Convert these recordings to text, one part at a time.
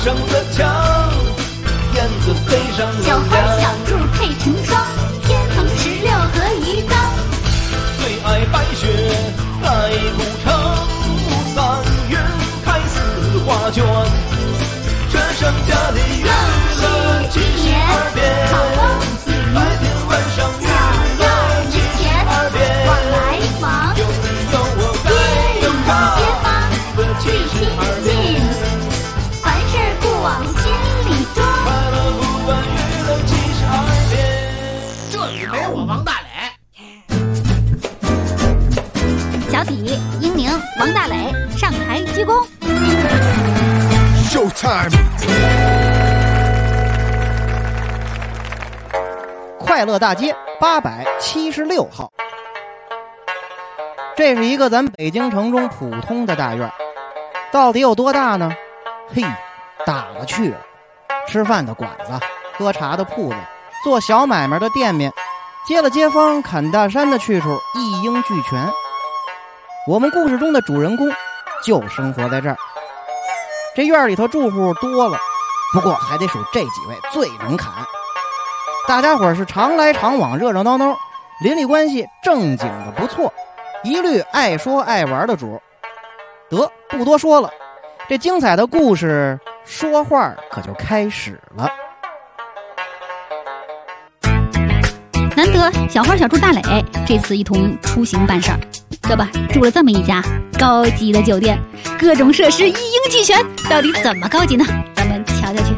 上的墙，燕子飞上了小花小兔配成双，天蓬16和鱼缸。 最爱白雪来古城，3月开4画卷，这剩下的娱乐72遍，白天晚上娱乐72遍， 往来往， 有你有我街里在街坊最亲近，凡事不往心里装。 快乐不断娱乐72遍。 这里没我王大磊。 小体、英宁、王大磊上台鞠躬。 Showtime！ 快乐大街876号，这是一个咱北京城中普通的大院，到底有多大呢？嘿，大了去了。吃饭的馆子，喝茶的铺子，做小买卖的店面，接了街坊砍大山的去处，一应俱全。我们故事中的主人公就生活在这儿。这院里头住户多了，不过还得数这几位最能砍。大家伙是常来常往，热热闹闹，邻里关系正经的不错，一律爱说爱玩的主。得，不多说了，这精彩的故事说话可就开始了。 难得小花小猪大磊这次一同出行办事儿，这不住了这么一家高级的酒店，各种设施一应俱全，到底怎么高级呢？咱们瞧瞧去。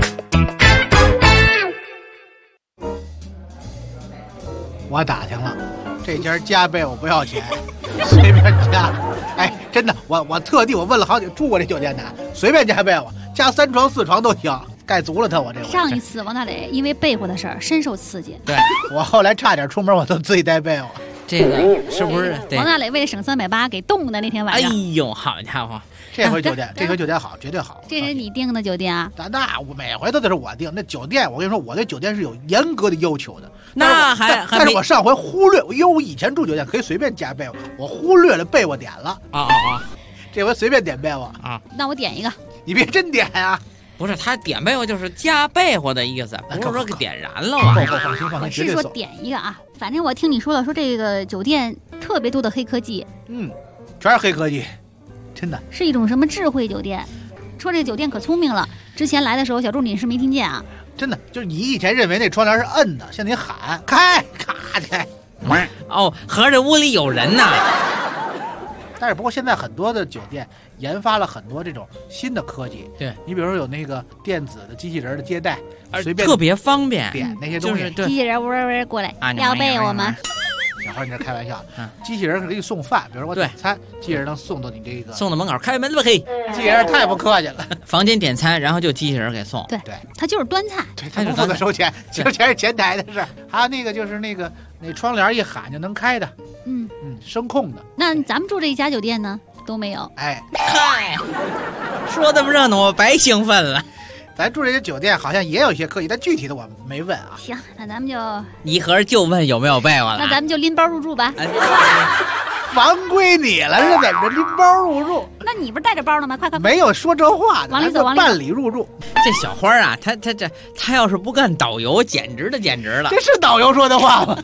我打听了，这家加被我不要钱，随便加。哎，真的，我特地我问了好几住过这酒店的，随便加被窝，加3床4床都行，盖足了它。我这上一次王大磊因为被窝的事儿深受刺激， 对我后来差点出门我都自己带被窝。 这个是不是？ 王大磊为了省380给冻的那天晚上。 哎呦，好家伙！ 这回酒店，这回酒店好，绝对好。 这是你订的酒店啊？ 那我每回都得是我订。那酒店，我跟你说，我对酒店是有严格的要求的。 那但是我上回忽略，因为我以前住酒店可以随便加被窝，我忽略了被窝点了。这回随便点被窝啊。 那我点一个。 你别真点啊！ 不是，他点被窝就是加被窝的意思，不是说给点燃了啊。 放心， 我是说点一个啊。反正我听你说了，说这个酒店特别多的黑科技。 全是黑科技，真的是一种什么智慧酒店？说这个酒店可聪明了。之前来的时候，小猪你是没听见啊？ 真的，就是你以前认为那窗帘是摁的，向你喊开，咔开。 哦，合着屋里有人呐。 但是不过现在很多的酒店研发了很多这种新的科技， 对， 你比如说有那个电子的机器人的接待，随便特别方便点那些东西， 就是机器人嗡嗡过来要被我们。 小花，你这开玩笑，机器人可以送饭，比如说我点餐，机器人能送到你这个送到门口，开门吧嘿。 机器人太不客气了， 房间点餐，然后就机器人给送。 对，他就是端菜， 对，他不负责收钱，收钱是前台的事。还有那个就是那窗帘一喊就能开的，声控的。 那咱们住这一家酒店呢都没有。 哎， 嗨，说这么热闹，我白兴奋了。 咱住这些酒店好像也有一些科技，但具体的我没问啊。 行，那咱们就你合着就问有没有被窝了？ 那咱们就拎包入住吧。 房归你了，是怎么着？拎包入住？ 那你不是带着包了吗？快！ 没有说这话的， 往里走， 办理入住。 这小花啊，他要是不干导游，简直了。 这是导游说的话吗？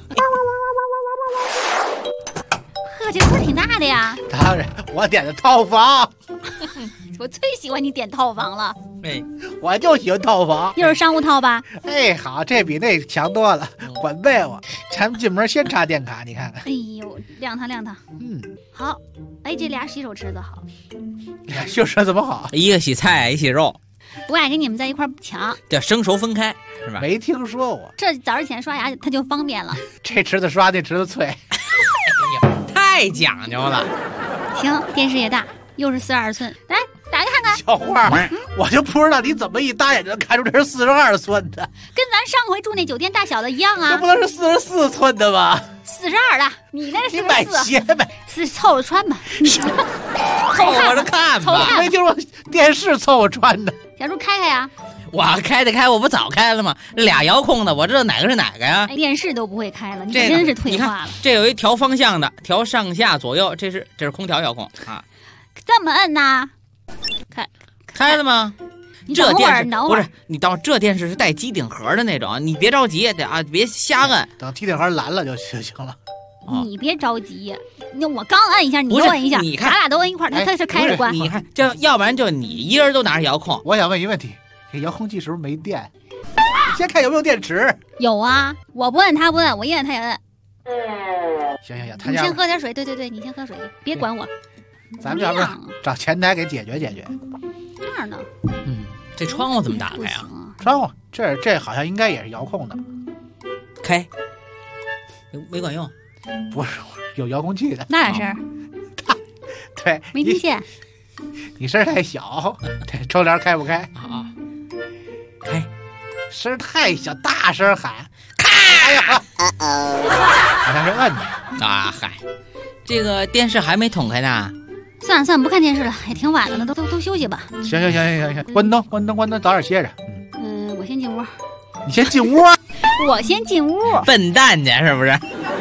呵，这声挺大的呀。 当然，我点的套房。 我最喜欢你点套房了。 哎， 我就喜欢套房。 又是商务套吧？ 哎，好，这比那强多了。管被窝，咱们进门先插电卡，你看看。 哎呦，亮堂。好。哎，这俩洗手池子好。 俩洗手池怎么好？ 一个洗菜，一洗肉。 不爱跟你们在一块儿抢， 对，生熟分开是吧？ 没听说过。 这早上起来刷牙它就方便了。 这池子刷，那池子脆。 太讲究了。 行，电视也大，又是42寸，来打开看看。 小花，我就不知道你怎么一搭眼就能看出这是42寸的， 跟咱上回住那酒店大小的一样啊。 这不能是44寸的吗 ？42的，你那是44。 你买鞋呗， 是凑合穿吧。 凑合着看吧。 没听说电视凑合穿的。 小猪开呀。 我开得开，我不早开了吗？俩遥控的，我知道哪个是哪个呀。 电视都不会开了，你真是退化了。 这有一调方向的，调上下左右，这是空调遥控啊。 这么摁呐？开了吗？ 你等会儿， 这电视你等会儿不是，你等会儿这电视是带机顶盒的那种，你别着急，别瞎摁。 等机顶盒蓝了就行了。 你别着急，那我刚按一下，你不是又按一下， 你看咱俩都按一块儿，那它是开着关。 你看，这要不然就你一人都拿着遥控。 我想问一个问题，这遥控器是不是没电？先看有没有电池。 有啊，我不摁他不摁，我一摁他也摁。 行，他你家先喝点水，对，你先喝水，别管我。 咱们要不然找前台给解决解决。 这样的， 这窗户怎么打不开呀？ 行啊。 窗户这好像应该也是遥控的， 开，没管用。 不是有遥控器的。 那点声儿， 对， 没听见。 你声儿太小，对，窗帘开不开？ 啊，开， 声儿太小，大声喊，开！哎呀，好像是摁的。 啊嗨，这个电视还没捅开呢。 算了，不看电视了，也挺晚了，都休息吧。 行，关灯，早点歇着。 我先进屋。 你先进屋。 我先进屋。 笨蛋去是不是？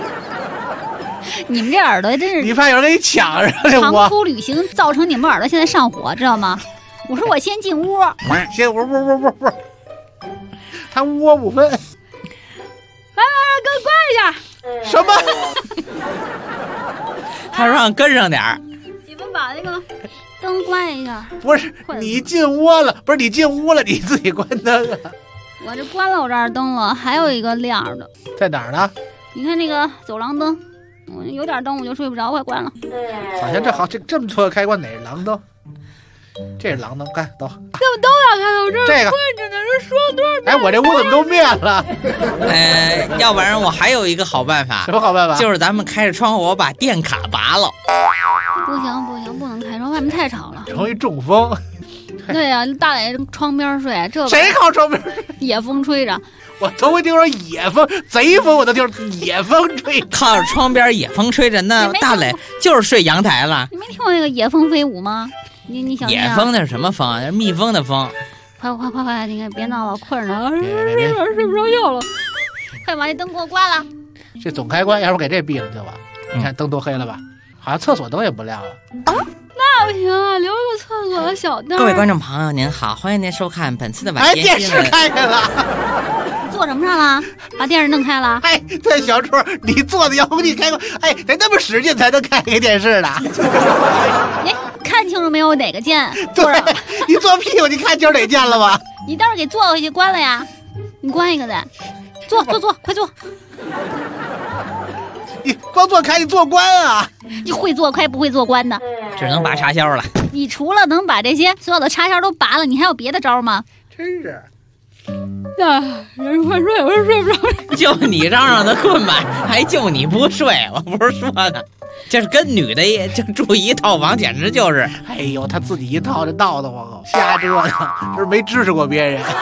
你们这耳朵真是， 你怕有人给你抢上来长途旅行造成你们耳朵现在上火，知道吗？我说我先进屋。 先屋，他窝不分。 跟关一下。 什么？ 他说让跟上点儿。 你们把那个灯关一下。 不是你进窝了，不是你进屋了，你自己关灯啊。 我这关了我这儿灯了，还有一个亮的， 在哪儿呢？ 你看那个走廊灯，我有点灯我就睡不着，快关了。 好像这么错的开关哪是廊灯？这是廊灯，看走。 怎么都要开到这儿？ 这个困着呢，这双多少？ 哎，我这屋怎么都灭了？ 要不然我还有一个好办法。 什么好办法？ 就是咱们开着窗户，我把电卡拔了。 不行，不能开窗，外面太吵了， 容易中风。 对呀，大磊窗边睡，这谁靠窗边？ 野风吹着。 我头回听说野风、贼风，我都听说野风吹。 靠着窗边野风吹着，那大磊就是睡阳台了。 你没听过那个野风飞舞吗？你想野风那是什么风啊？那是蜜蜂的风。 快！你看别闹了，困着了，睡不着觉了。快把那灯给我关了。 这总开关要不给这闭了就完。你看灯多黑了吧？好像厕所灯也不亮了。 那不行啊，留个厕所的小灯。 各位观众朋友您好，欢迎您收看本次的晚间电视新闻。 开开了。 做什么上了？把电视弄开了？ 哎，对，小柱，你做的遥控器开关，哎，得那么使劲才能开开电视的。 哎，看清楚没有哪个键？ 对，你做屁股，你看清哪键了吗？ 你倒是给坐回去关了呀！你关一个再，坐，快坐！ 你光做开，你做关啊！ 你会做开不会做关的， 只能拔插销了。 你除了能把这些所有的插销都拔了，你还有别的招吗？ 真是。 人快睡，我睡不着。 就你嚷的困吧，还就你不睡，我不是说的，这是跟女的就住一套房，简直就是。 哎呦，他自己一套这闹得慌，瞎折腾，这是没支持过别人。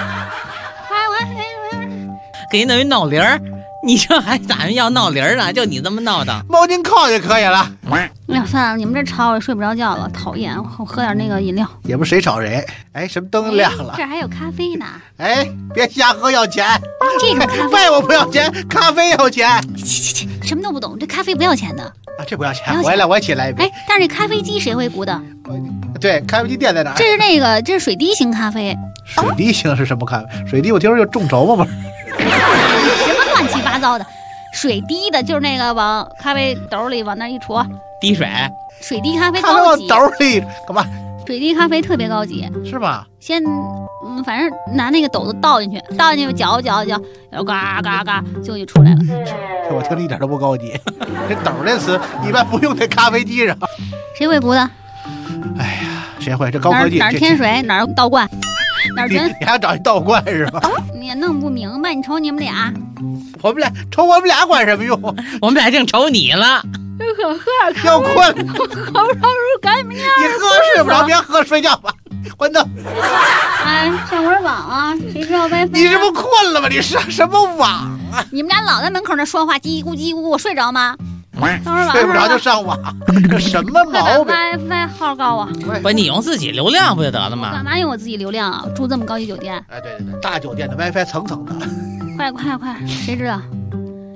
给你弄一闹铃儿，你这还咋要闹铃儿呢？就你这么闹腾， 猫巾扣就可以了。 哎呀，算了，你们这吵我也睡不着觉了，讨厌！我喝点那个饮料。 也不谁吵谁。哎，什么灯亮了？ 这还有咖啡呢。 哎，别瞎喝，要钱。 这种咖啡， 饭我不要钱，咖啡要钱。 切，什么都不懂，这咖啡不要钱的。 啊，这不要钱，我也起来一杯。 哎，但是这咖啡机谁会鼓的？ 对，咖啡机店在哪儿？ 这是水滴型咖啡。 水滴型是什么咖啡？水滴我听说就众筹嘛，不是？ 什么乱七八糟的？水滴的就是那个往咖啡斗里往那一戳， 滴水。 水滴咖啡高级。往斗里干嘛？ 水滴咖啡特别高级， 是吗？ 先反正拿那个斗子倒进去，搅，然后嘎嘎嘎就出来了。 我听着一点都不高级。这斗这词一般不用在咖啡机上。 谁会鼓的？ 哎呀，谁会？这高科技哪儿添水哪儿倒灌，哪儿全。 你还找一倒灌是吧？ 你也弄不明白，你瞅你们俩。 我们俩管什么用？ 我们俩净瞅你了。 喝要困， 喝不着赶紧你喝睡不着，别喝，睡觉吧，关灯。 哎，上会儿网啊，谁知道 WiFi？ 你这不困了吗？你上什么网啊？ 你们俩老在门口那说话，叽咕叽咕，我睡着吗？ 睡不着就上网，这什么毛病 ？WiFi 号告我。 不，你用自己流量不就得了吗？ 干嘛用我自己流量啊？住这么高级酒店。 哎，对，大酒店的 WiFi 层层的。 快，谁知道？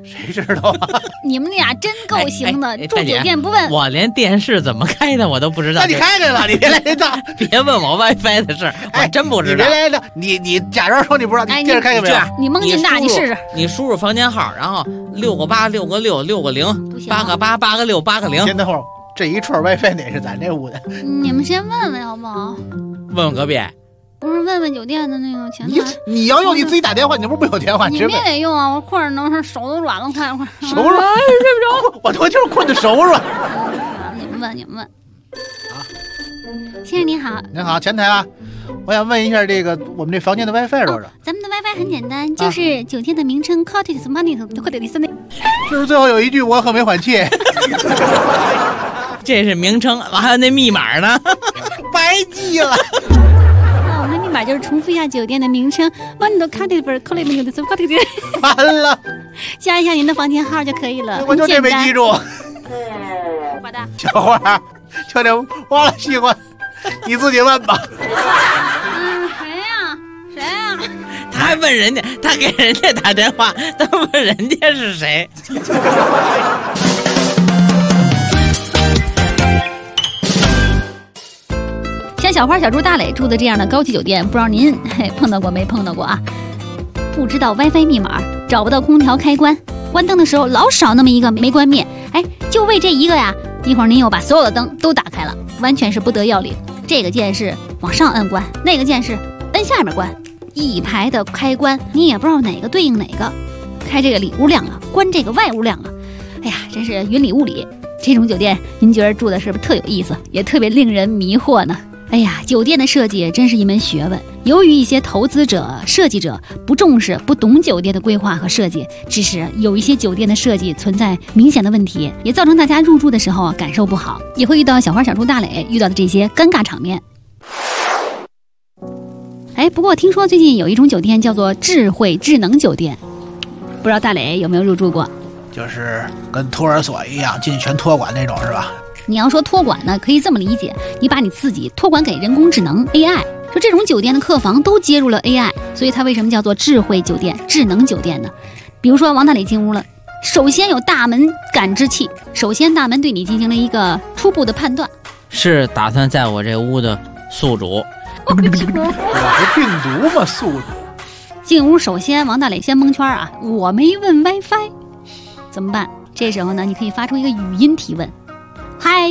谁知道啊？ 你们俩真够行的，住酒店不问。 我连电视怎么开的我都不知道。 那你开开了，你别来这套， 别问我 WiFi 的事，我真不知道。 你别来这，你假装说你不知道，你电视开开没有？ 你蒙劲大，你试试。 你输入房间号，然后6个8、6个6、6个0、8个8、8个6、8个0。 先等会儿，这一串 WiFi 哪是咱这屋的？ 你们先问问好不好？ 问问隔壁。 不是问问酒店的那个前台。 你要用你自己打电话，你不是没有电话？ 你们也得用啊！我困着能手都软了，快！ 手软，睡不着。我就是困的手软。 你们问。好，先生您好。 您好，前台啊，我想问一下这个我们这房间的 WiFi 多少？ 咱们的 WiFi 很简单，就是酒店的名称 Cottage Money 或者第三类。 是不是最后有一句我可没缓气？ 这是名称，还有那密码呢， 白记了。 我们的密码就是重复一下酒店的名称 ，Money Cottage Cottage。 完了， 加一下您的房间号就可以了。 我就这没记住。 好的。 小花，就这忘了习惯，你自己问吧。 谁呀？ 他还问人家，他给人家打电话，他问人家是谁。 像小花、小猪、大磊住的这样的高级酒店，不知道您碰到过没碰到过啊？不知道 WiFi 密码，找不到空调开关，关灯的时候老少那么一个没关灭，就为这一个呀！一会儿您又把所有的灯都打开了，完全是不得要领。这个键是往上摁关，那个键是摁下面关，一排的开关，你也不知道哪个对应哪个。开这个里屋亮了，关这个外屋亮了，哎呀，真是云里雾里。这种酒店，您觉得住的是不是特有意思，也特别令人迷惑呢？哎呀，酒店的设计真是一门学问。由于一些投资者、设计者不重视、不懂酒店的规划和设计，致使有一些酒店的设计存在明显的问题，也造成大家入住的时候感受不好，也会遇到小花、小猪、大磊遇到的这些尴尬场面。不过听说最近有一种酒店叫做智慧智能酒店，不知道大磊有没有入住过？ 就是跟托儿所一样，进去全托管那种，是吧？ 你要说托管呢，可以这么理解，你把你自己托管给人工智能 AI。说这种酒店的客房都接入了 AI， 所以它为什么叫做智慧酒店、智能酒店呢？比如说王大磊进屋了，首先有大门感知器，首先大门对你进行了一个初步的判断， 是打算在我这屋的宿主。 我是病毒吗？宿主。 进屋首先王大磊先蒙圈啊，我没问 WiFi， 怎么办？这时候呢，你可以发出一个语音提问。嗨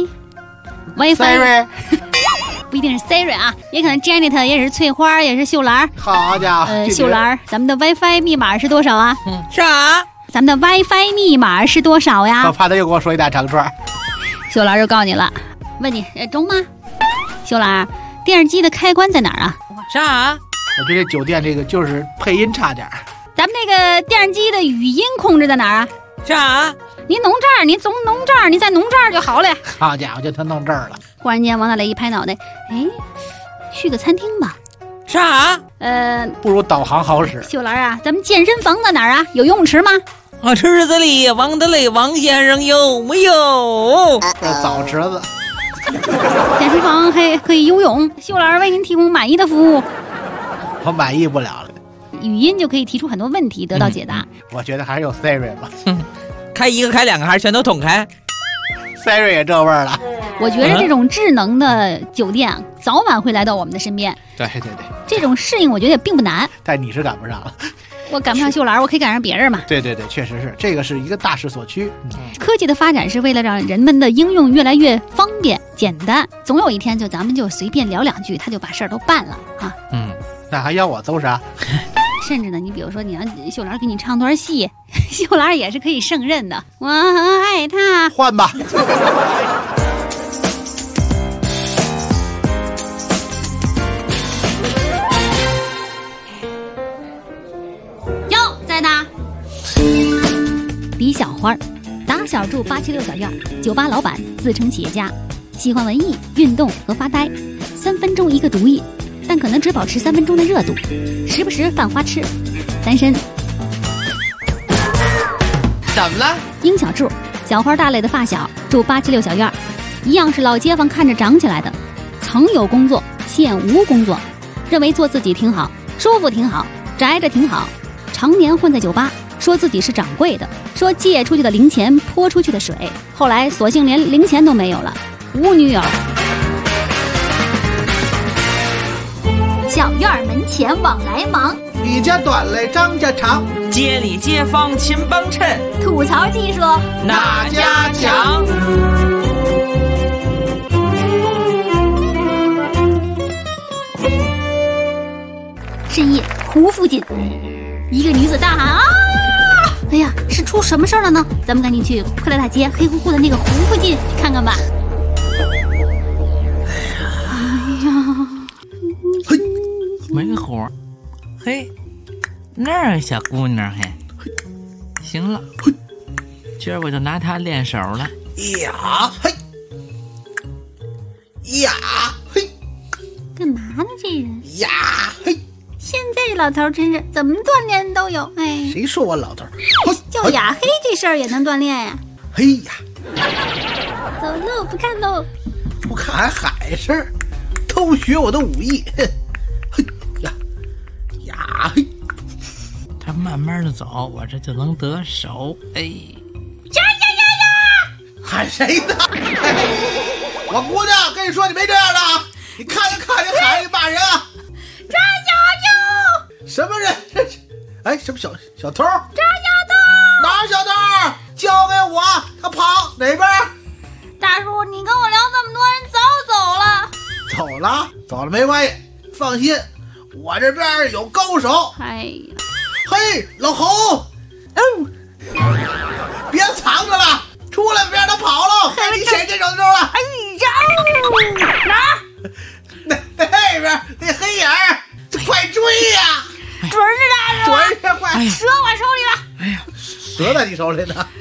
，WiFi， 不一定是 Siri 啊，也可能 Janet， 也是翠花，也是秀兰。 好家伙， 秀兰，咱们的 WiFi 密码是多少啊？ 啥？ 咱们的 WiFi 密码是多少呀？ 我怕他又给我说一大长串。 秀兰就告诉你了，问你中吗？秀兰，电视机的开关在哪儿啊？ 啥？ 我觉得酒店这个就是配音差点。 咱们那个电视机的语音控制在哪儿啊？ 啥？ 您弄这儿，您从弄这儿，你再弄这儿就好了。 好家伙，就他弄这儿了。 忽然间，王大雷一拍脑袋，去个餐厅吧。 啥？ 不如导航好使。 秀兰啊，咱们健身房在哪儿啊？有游泳池吗？ 池子里，王大雷王先生有没有？ 澡池子。 健身房还可以游泳，秀兰为您提供满意的服务。 我满意不了了。 语音就可以提出很多问题，得到解答。 我觉得还是有 Siri 吧。 开一个开两个还是全都统开 ？Siri 也这味儿了。 我觉得这种智能的酒店啊，早晚会来到我们的身边。 对， 这种适应我觉得也并不难。 但你是赶不上了。 我赶不上秀兰，我可以赶上别人嘛。 对，确实是，这个是一个大势所趋。 科技的发展是为了让人们的应用越来越方便简单，总有一天咱们就随便聊两句，他就把事儿都办了啊。 那还要我走啥？ 甚至呢，你比如说你让秀兰给你唱段戏，秀兰也是可以胜任的。我很爱他。 换吧。 哟，在呢。李小花，打小住876小院，酒吧老板，自称企业家，喜欢文艺、运动和发呆，3分钟一个主意。但可能只保持3分钟的热度，时不时犯花痴，单身。 怎么了？ 殷小柱，小花大磊的发小，住876小院，一样是老街坊看着长起来的，曾有工作，现无工作，认为做自己挺好，舒服挺好，宅着挺好，常年混在酒吧， 说自己是掌柜的，说借出去的零钱泼出去的水，后来索性连零钱都没有了，无女友。小院门前往来忙， 李家短来张家长， 街里街坊勤帮衬， 吐槽技术哪家强？ 深夜湖附近，一个女子大喊啊！哎呀，是出什么事儿了呢？咱们赶紧去快乐大街黑乎乎的那个湖附近去看看吧。哎呀， 没活，嘿，那儿有小姑娘嘿，行了，今儿我就拿她练手了。 呀嘿，呀嘿， 干嘛呢这人？ 呀嘿， 现在这老头真是怎么锻炼都有，哎， 谁说我老头？ 叫雅黑这事儿也能锻炼呀？ 嘿呀， 走喽，不看喽。 不看还事儿，偷学我的武艺，嘿呀呀嘿， 她慢慢的走，我这就能得手。哎， 呀！ 喊谁呢？我姑娘跟你说，你没这样的啊！你看你喊你骂人啊！ 抓小偷！ 什么人？哎，什么小偷？ 抓小偷！ 哪有小偷？交给我，他跑哪边？ 大叔，你跟我聊这么多，人早走了。 走了没关系，放心，我这边有高手。 哎呀， 嘿，老侯，别藏着了，出来别让他跑了，该你显这手了。 哎呀，哪儿？ 那边那黑影儿，快追呀！ 准是他是吧？ 准是快， 蛇我手里了。 哎呀， 蛇在你手里呢。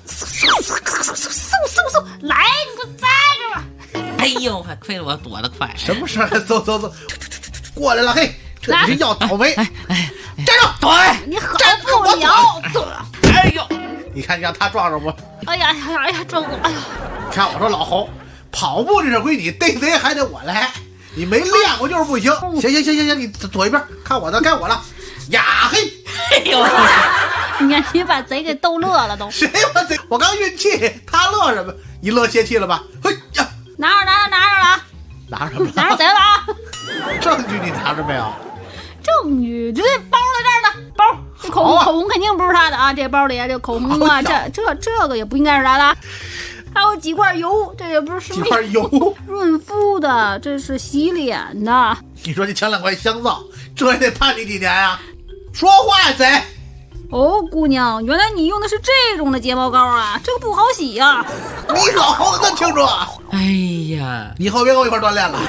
嗖，来，你给我扎着吧。 哎呦，还亏了我躲得快。 什么事儿？走，过来了，嘿，这你是要倒霉！ 哎， 站住！ 对， 你好不了。 哎呦， 你看让他撞着不？ 哎呀，撞我！哎呀， 看我说老侯，跑步这事归你，逮贼还得我来。你没练过就是不行。行，你躲一边，看我的，该我了。呀嘿！ 哎呦， 你把贼给逗乐了都。 谁把贼？我刚运气，他乐什么？你乐泄气了吧？嘿呀， 拿着了， 拿什么了？ 拿着贼了啊！ 证据你拿着没有？ 证据，这包在这儿呢，包。这口红肯定不是他的啊，这包里这口红啊，这个也不应该是他的。还有几块油，这也不是几块油润肤的，这是洗脸的。 你说你抢2块香皂，这也得判你几年呀？说话呀，贼！ 哦，姑娘，原来你用的是这种的睫毛膏啊，这个不好洗呀。 你老侯能清楚啊？ 哎呀， 以后别跟我一块锻炼了。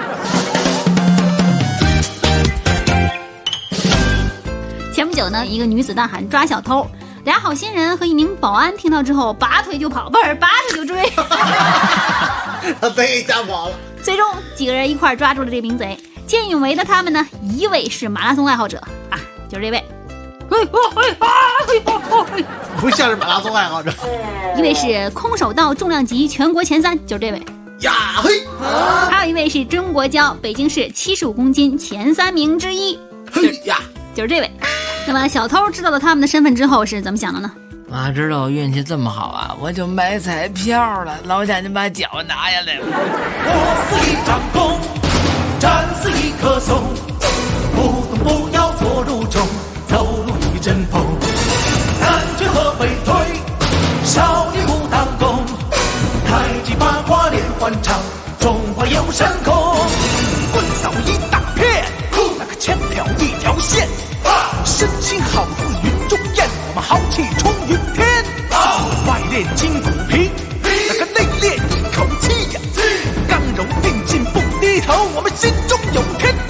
前不久呢，一个女子大喊抓小偷，俩好心人和一名保安听到之后拔腿就跑，不是拔腿就追。 贼吓跑了。 最终几个人一块抓住了这名贼。见义勇为的他们呢，一位是马拉松爱好者啊，就是这位。 不像是马拉松爱好者。 一位是空手道重量级全国前3，就是这位。 呀嘿！ 还有一位是中国交北京市75公斤前3名之一， 嘿呀， 就是这位。那么小偷知道了他们的身份之后是怎么想的呢？ 我知道我运气这么好啊，我就买彩票了。老贾，你把脚拿下来了。 我是一张弓，战似一棵松，不动不要做如钟，走路一阵风。南拳和北腿，少林武当功，太极八卦连环掌，中华有神功。棍扫一大片，那个枪挑一条线，身形好似云中雁，我们豪气冲云天。外练筋骨皮，那个内练一口气呀，刚柔并进不低头，我们心中有天地。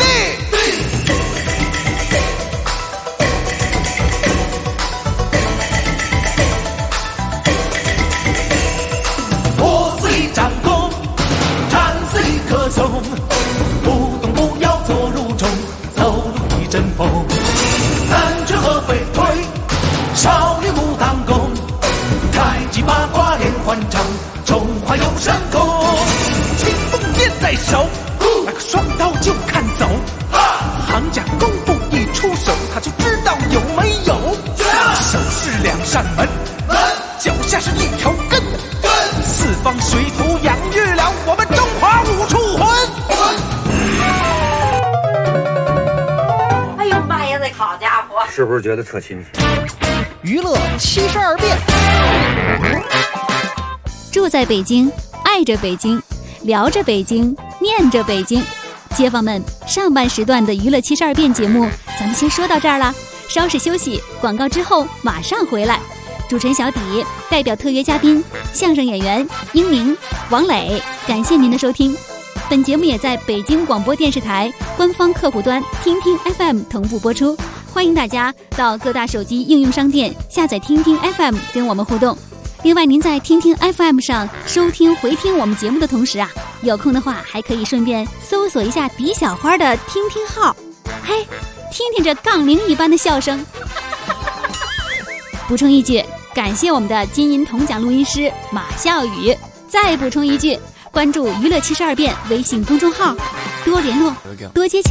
我是一张弓，战似一棵松，不动不要做如钟，走路一阵风。南拳和北腿，少林武当功，太极八卦连环掌，中华有神功。青锋剑在手，那个双刀就看走。行家功夫一出手，他就知道有没有。手是不是觉得特亲切？ 娱乐72变。 住在北京，爱着北京，聊着北京，念着北京。街坊们，上半时段的娱乐72变节目，咱们先说到这儿了。稍事休息，广告之后马上回来。主持人小底代表特约嘉宾相声演员英明、王磊，感谢您的收听。本节目也在北京广播电视台官方客户端听听 FM 同步播出，欢迎大家到各大手机应用商店下载听听 FM 跟我们互动。另外，您在听听 FM 上收听回听我们节目的同时啊，有空的话还可以顺便搜索一下狄小花的听听号，嘿，听听这杠铃一般的笑声。补充一句，感谢我们的金银铜奖录音师马笑宇。再补充一句，关注娱乐72变微信公众号，多联络，多接洽。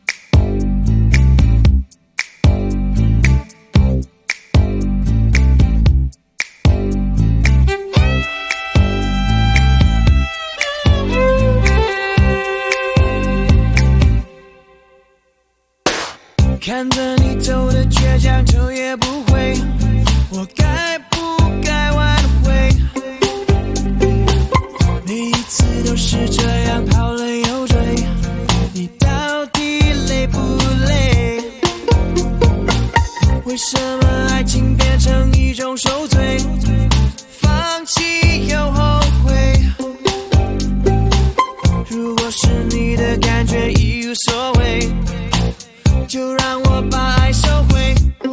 看着你走的倔强，头也不回，我该不该挽回？每一次都是这样跑了又追，你到底累不累？为什么爱情变成一种受罪？放弃又后悔。如果是你的感觉已无所谓，就让我把爱收回。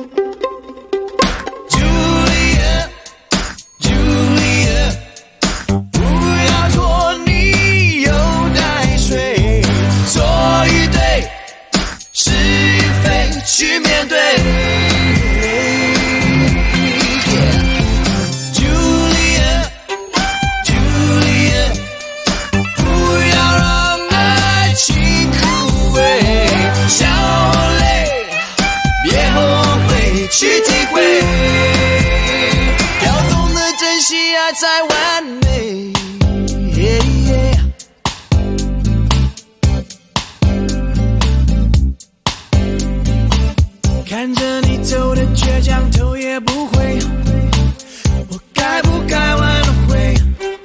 Julia Julia， 不要拖泥又带水，错与对，是与非，去面对。Julia Julia， 不要让爱情枯萎，笑去体会，要懂得珍惜爱才完美。看着你走的倔强，头也不回，我该不该挽回？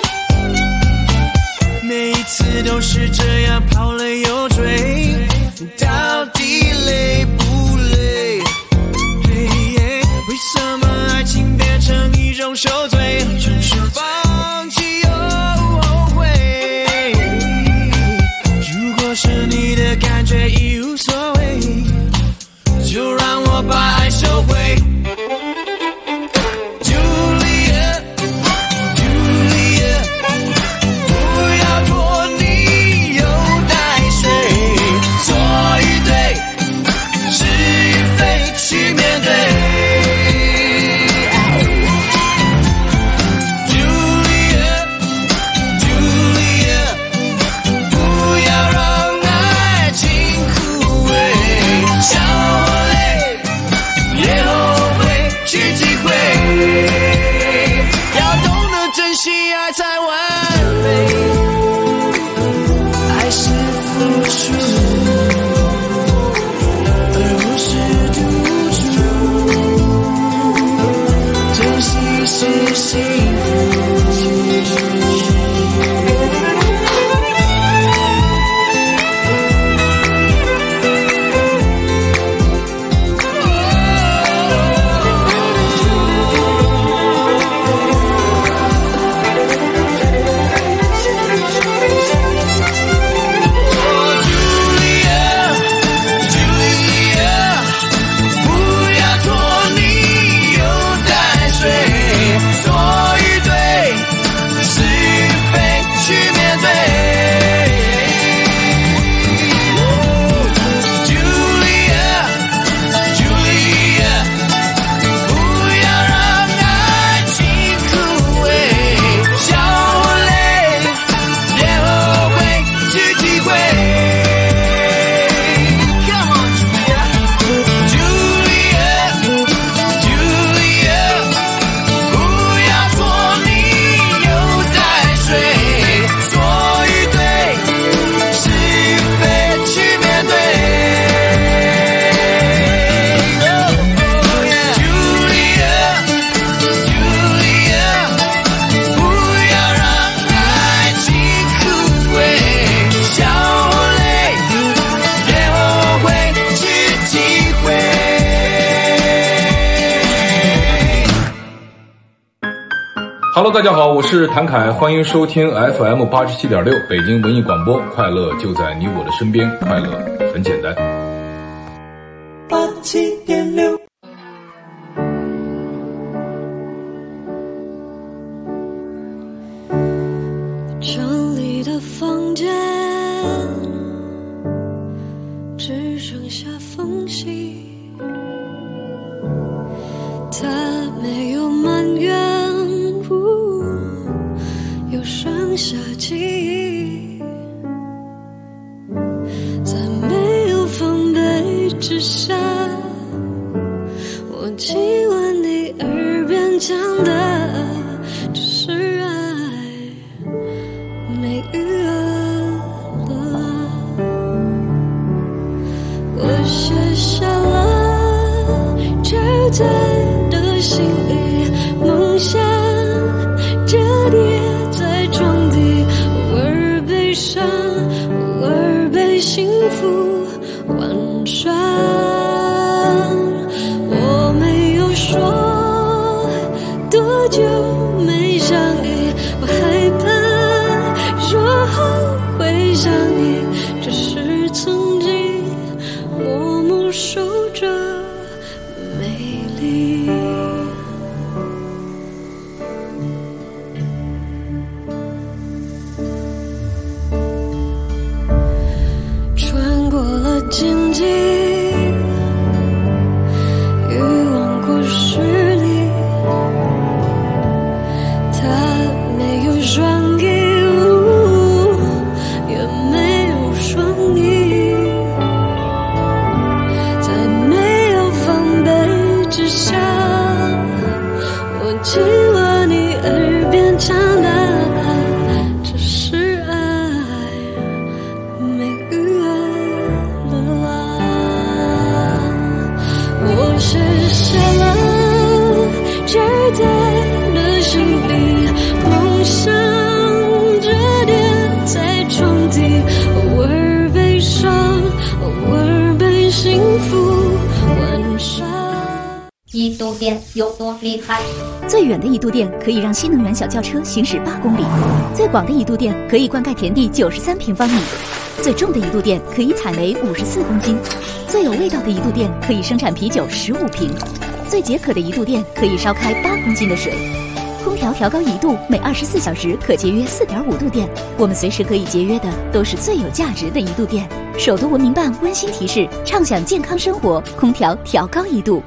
每一次都是这样跑了又追，到底累不累？为什么爱情变成一种受罪？放弃又后悔。如果是你的感觉已无所谓，就让我把爱收回。Julia Julia， 不要拖泥又带水，错与对，是与非，去面对。Julia， 不要让爱情枯萎， Hello， 大家好，我是谭凯，欢迎收听 FM 87.6北京文艺广播，快乐就在你我的身边，快乐很简单。 87.6。 城里的房间只剩下缝隙，它没有埋怨，又剩下记忆，在没有防备之下，我亲吻你耳边讲的只是爱，没余额了。我写下了这在的心里，梦想折叠在床底，偶尔悲伤，偶尔被幸福玩耍。我没有说多久没想你，我害怕说后会想你，只是曾经默默守着美丽。穿过了荆棘，欲望过十里，它没有双翼，也没有双翼，在没有防备之下，我亲吻你耳边讲的只是爱，没余额了啊。我写下了这对的心里，梦想折叠在床底，偶尔悲伤，偶尔被幸福玩耍。 一度电有多厉害？ 最远的一度电可以让新能源小轿车行驶8公里，最广的一度电可以灌溉田地93平方米，最重的一度电可以采煤54公斤，最有味道的一度电可以生产啤酒15瓶，最解渴的一度电可以烧开8公斤的水。空调调高1度，每24小时可节约4.5度电。我们随时可以节约的都是最有价值的一度电。首都文明办温馨提示：畅享健康生活，空调调高1度。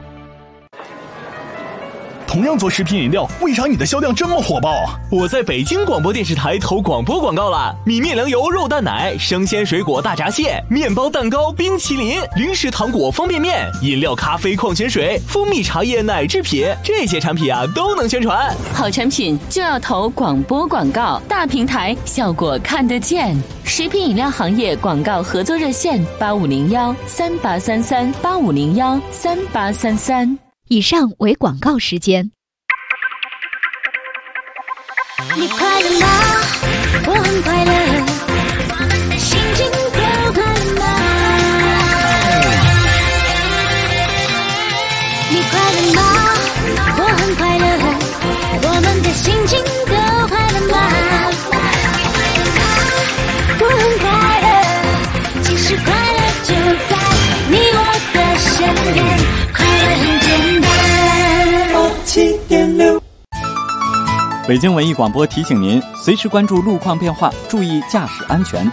同样做食品饮料，为啥你的销量这么火爆啊？我在北京广播电视台投广播广告了，米面粮油肉蛋奶、生鲜水果大闸蟹、面包蛋糕、冰淇淋、零食糖果方便面、饮料咖啡矿泉水、蜂蜜茶叶奶制品，这些产品啊都能宣传。 好产品就要投广播广告，大平台效果看得见。食品饮料行业广告合作热线8501-3833-8501-3833。 以上为广告时间。 你快乐吗？我很快乐，心情都快乐吗？你快乐吗？我很快乐，我们的心情都快乐吗？我很快乐，其实快乐就在你我的身边，快乐很简单。87.6。 北京文艺广播提醒您，随时关注路况变化，注意驾驶安全。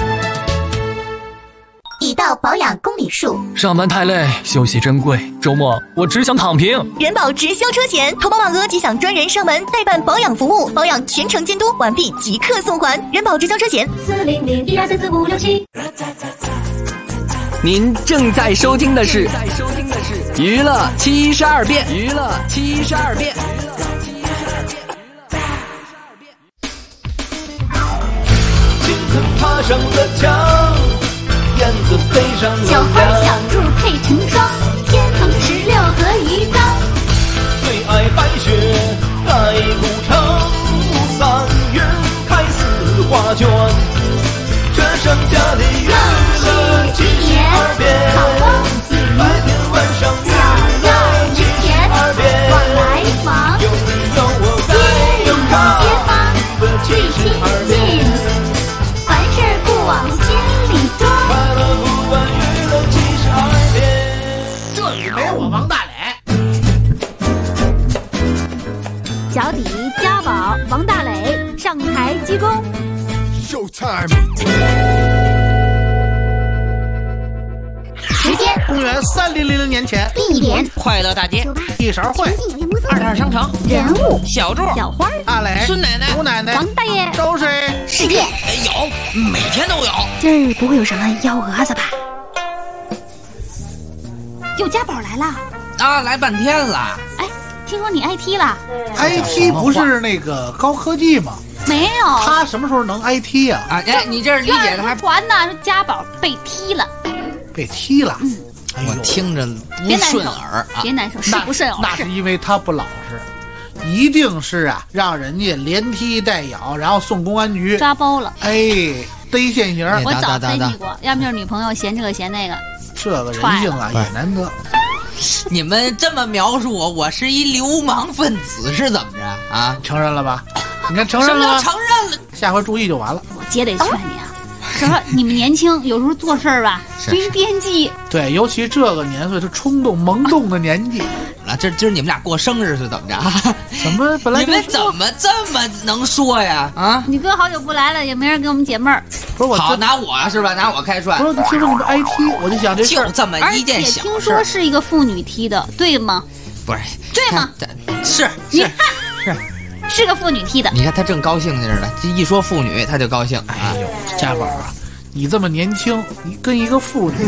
已到保养公里数， 上班太累，休息珍贵，周末我只想躺平。 人保直销车险，投保满额即享专人上门代办保养服务，保养全程监督，完毕即刻送还。人保直销车险40012344567。 您正在收听的是娱乐72变，娱乐72变。 爬上了墙，燕子飞上了小花小猪配成双，天横16合一张。 最爱白雪盖古城，3月开4画卷，这剩下的娱乐72变，白天晚上娱乐72变，有你有我该有他。 3000年前， 必点快乐大街， 一勺烩 ，22商城， 人物小柱， 小花， 阿磊， 孙奶奶， 吴奶奶， 王大爷， 周水， 世界有，每天都有。 今儿不会有什么幺蛾子吧？有家宝来了啊，来半天了。 哎，听说你 IT 了 ？IT 不是那个高科技吗？ 没有。 他什么时候能 IT 呀？ 啊，哎，你这理解的还传呢？说家宝被踢了， 被踢了。 我听着不顺耳啊， 别难受，是不顺耳。 那是因为他不老实，一定是啊，让人家连踢带咬，然后送公安局抓包了。 哎，逮现行。 我早分析过，要么就是女朋友嫌这个嫌那个。 这个人性啊也难得。 你们这么描述我，我是一流氓分子是怎么着啊？ 承认了吧？你看承认了吗？ 承认了， 下回注意就完了。 我姐得劝你啊，说你们年轻，有时候做事儿吧，没边际。 对，尤其这个年岁是冲动萌动的年纪。 啊，今儿你们俩过生日是怎么着？ 什么？本来你们怎么这么能说呀？啊， 你哥好久不来了，也没人给我们解闷儿。 不是我好拿我是吧？拿我开涮。 不是，听说你们 IT， 我就想这事就这么一件小事。 听说是一个妇女踢的，对吗？ 不是， 对吗？ 是， 是个妇女踢的。 你看他正高兴着呢，这一说妇女他就高兴。 哎呦，家宝啊，你这么年轻，你跟一个妇女，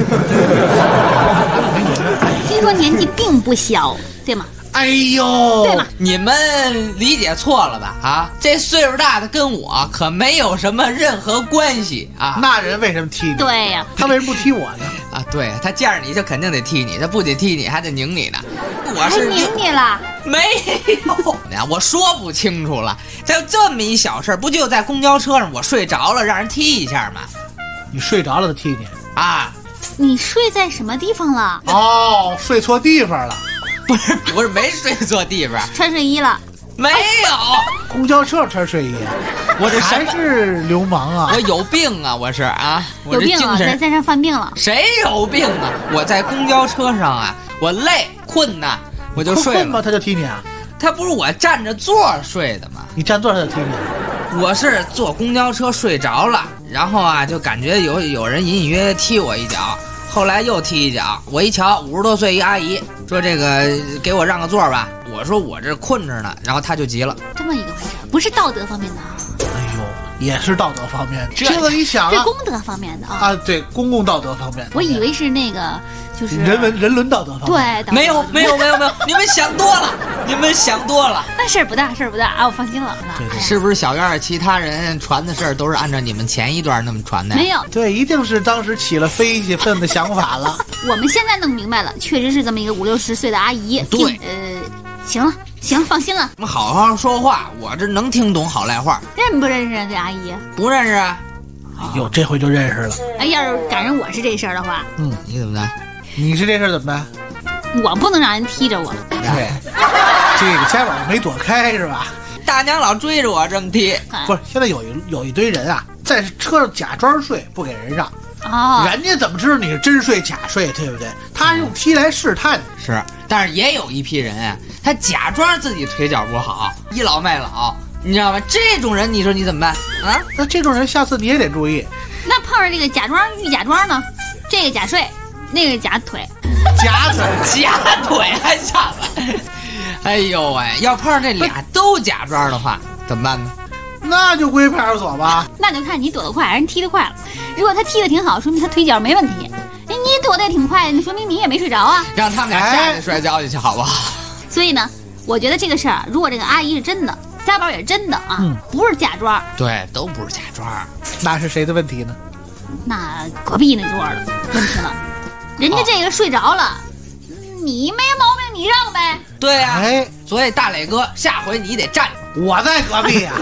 听说年纪并不小，对吗？ 哎呦， 对吗？ 你们理解错了吧？啊，这岁数大的跟我可没有什么任何关系啊。 那人为什么踢你？ 对呀， 他为什么不踢我呢？ 啊，对他见着你就肯定得踢你，他不仅踢你还得拧你呢。我是拧你了？ 没有，我说不清楚了。这这么一小事，不就在公交车上我睡着了，让人踢一下吗？ 你睡着了，他踢你啊？ 你睡在什么地方了？ 哦，睡错地方了。 不是没睡错地方， 穿睡衣了？ 没有， 公交车穿睡衣， 我这还是流氓啊！ 我有病啊！我是啊，我有病啊，在上犯病了。 谁有病啊？我在公交车上啊，我累困呐，我就睡了。 困吗？他就踢你啊？ 他不是我占着座睡的吗？ 你占座他就踢你？ 我是坐公交车睡着了，然后啊就感觉有人隐隐约约踢我一脚。后来又踢一脚，我一瞧50多岁一阿姨，说这个给我让个座吧。我说我这困着呢，然后他就急了。 这么一个回事，不是道德方面的啊。 哎呦，也是道德方面的。这个你想啊， 是公德方面的啊。 啊，对，公共道德方面。 我以为是那个就是人伦道德方面。 对， 没有，你们想多了，你们想多了。 那事儿不大啊，我放心了。 对， 是不是小院其他人传的事儿都是按照你们前一段那么传的？ 没有， 对，一定是当时起了非分分的想法了。 我们现在弄明白了，确实是这么一个50、60岁的阿姨。 对， 行了，放心了。 我们好好说话，我这能听懂好赖话。 认不认识这阿姨？ 不认识啊。 哎呦，这回就认识了。 哎，要是赶上我是这事儿的话， 你怎么的？ 你是这事儿怎么办？ 我不能让人踢着我。 对，这个家宝没躲开是吧？ 大娘老追着我这么踢。 不是，现在有一堆人啊，在车上假装睡，不给人让。 哦， 人家怎么知道你是真睡假睡，对不对？他是用踢来试探。 是，但是也有一批人啊，他假装自己腿脚不好，倚老卖老，你知道吗？这种人你说你怎么办啊？ 那这种人下次你也得注意。 那碰上这个假装遇假装呢？这个假睡，那个假腿， 假腿还上了。哎呦喂，要碰上这俩都假装的话，怎么办呢？ 那就归派出所吧。 那就看你躲得快，人踢得快了。如果他踢得挺好，说明他腿脚没问题。你躲得也挺快，那说明你也没睡着啊。 让他们俩下去摔跤去，好不好？ 所以呢，我觉得这个事儿，如果这个阿姨是真的，家宝也是真的啊，不是假装。 对，都不是假装。 那是谁的问题呢？ 那隔壁那座的问题了。人家这个睡着了，你没毛病，你让呗。 对呀，所以大磊哥，下回你得站着。 我在隔壁呀。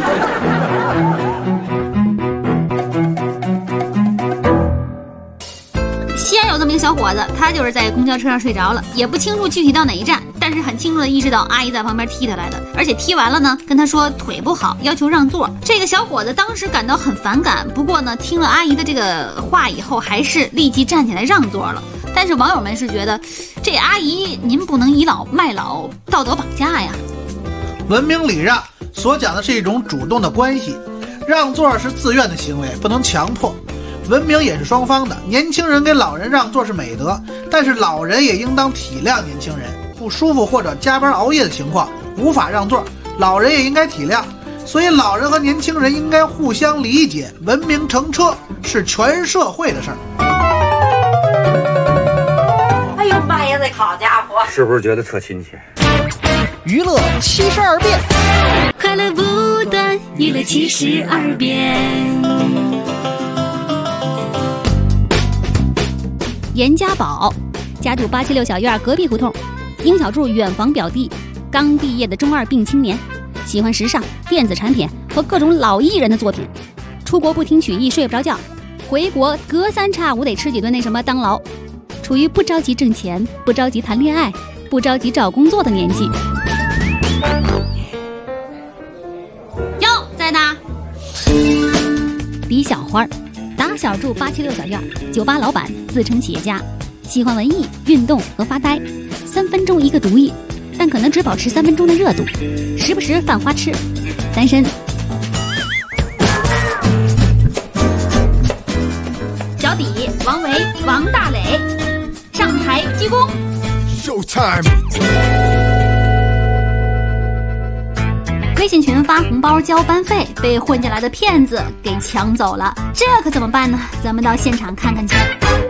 西安有这么一个小伙子，他就是在公交车上睡着了，也不清楚具体到哪一站，但是很清楚的意识到阿姨在旁边踢他来的，而且踢完了呢，跟他说腿不好，要求让座。这个小伙子当时感到很反感，不过呢，听了阿姨的这个话以后，还是立即站起来让座了。但是网友们是觉得，这阿姨您不能倚老卖老，道德绑架呀。 文明礼让所讲的是一种主动的关系，让座是自愿的行为，不能强迫。文明也是双方的，年轻人给老人让座是美德， 但是老人也应当体谅年轻人，不舒服或者加班熬夜的情况无法让座，老人也应该体谅。所以老人和年轻人应该互相理解，文明乘车是全社会的事儿。 哎呦妈呀，这好家伙， 是不是觉得特亲切？ 娱乐72变， 快乐不断，娱乐72变。 严家宝家住876小院隔壁胡同，殷小柱远房表弟，刚毕业的中二病青年，喜欢时尚、电子产品和各种老艺人的作品。出国不听曲艺睡不着觉，回国隔3差5得吃几顿那什么当劳。处于不着急挣钱、不着急谈恋爱、不着急找工作的年纪。哟，在哪？李小花打小住876小院，酒吧老板，自称企业家，喜欢文艺、运动和发呆，3分钟一个毒液，但可能只保持3分钟的热度，时不时犯花痴，单身。小底王维、王大磊上台鞠躬。 Showtime。 微信群发红包交班费，被混进来的骗子给抢走了，这可怎么办呢？咱们到现场看看去。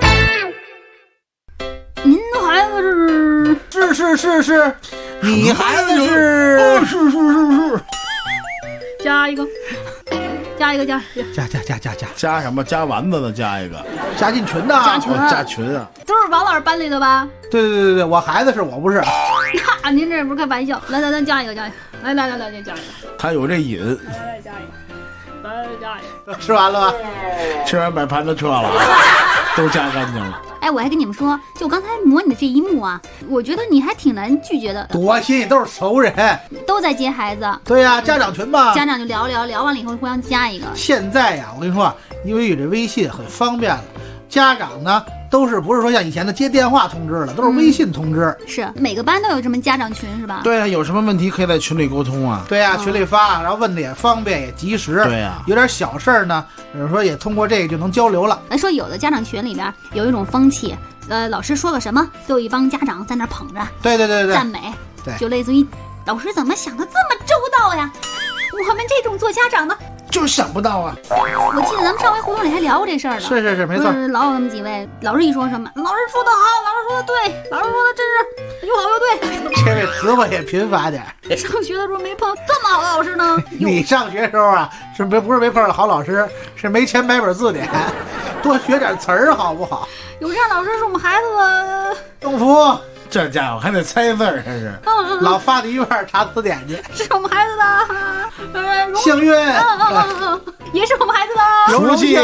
您孩子是，你孩子是是。 加一个，加什么？加丸子的加一个， 加进群的， 加群啊， 都是王老师班里的吧？ 对，我孩子是我不是。 那您这不是开玩笑？来，加一个，来，加一个。 他有这瘾。 来加一个。 吃完了吧？ 吃完买盘子撤了，都加干净了。 哎，我还跟你们说，就刚才模拟的这一幕啊，我觉得你还挺难拒绝的。 多新鲜，都是熟人， 都在接孩子。 对呀，家长群嘛， 家长就聊完了以后互相加一个。 现在呀，我跟你说，因为有这微信很方便了，家长呢都是不是说像以前的接电话通知了，都是微信通知。 是每个班都有这么家长群是吧？ 对啊，有什么问题可以在群里沟通啊。 对呀，群里发，然后问的也方便也及时。 对呀， 有点小事儿呢，比如说也通过这个就能交流了。 来说有的家长群里边有一种风气，老师说个什么，都有一帮家长在那捧着， 对， 赞美， 对， 就类似于老师怎么想的这么周到呀？我们这种做家长的就是想不到啊！ 我记得咱们上回胡同里还聊过这事儿呢。 是，没错。 老有那么几位老师一说什么，老师说的好，老师说的对，老师说的真是又好又对。 这位词汇也贫乏点。 上学的时候没碰到这么好的老师呢。 你上学的时候啊，不是没碰到好老师，是没钱买本字典，多学点词儿好不好？ 有这样老师是我们孩子的幸福。 这家伙还得猜字儿，这是老发到一半查词典去。 是我们孩子的幸运， 也是我们孩子的荣幸。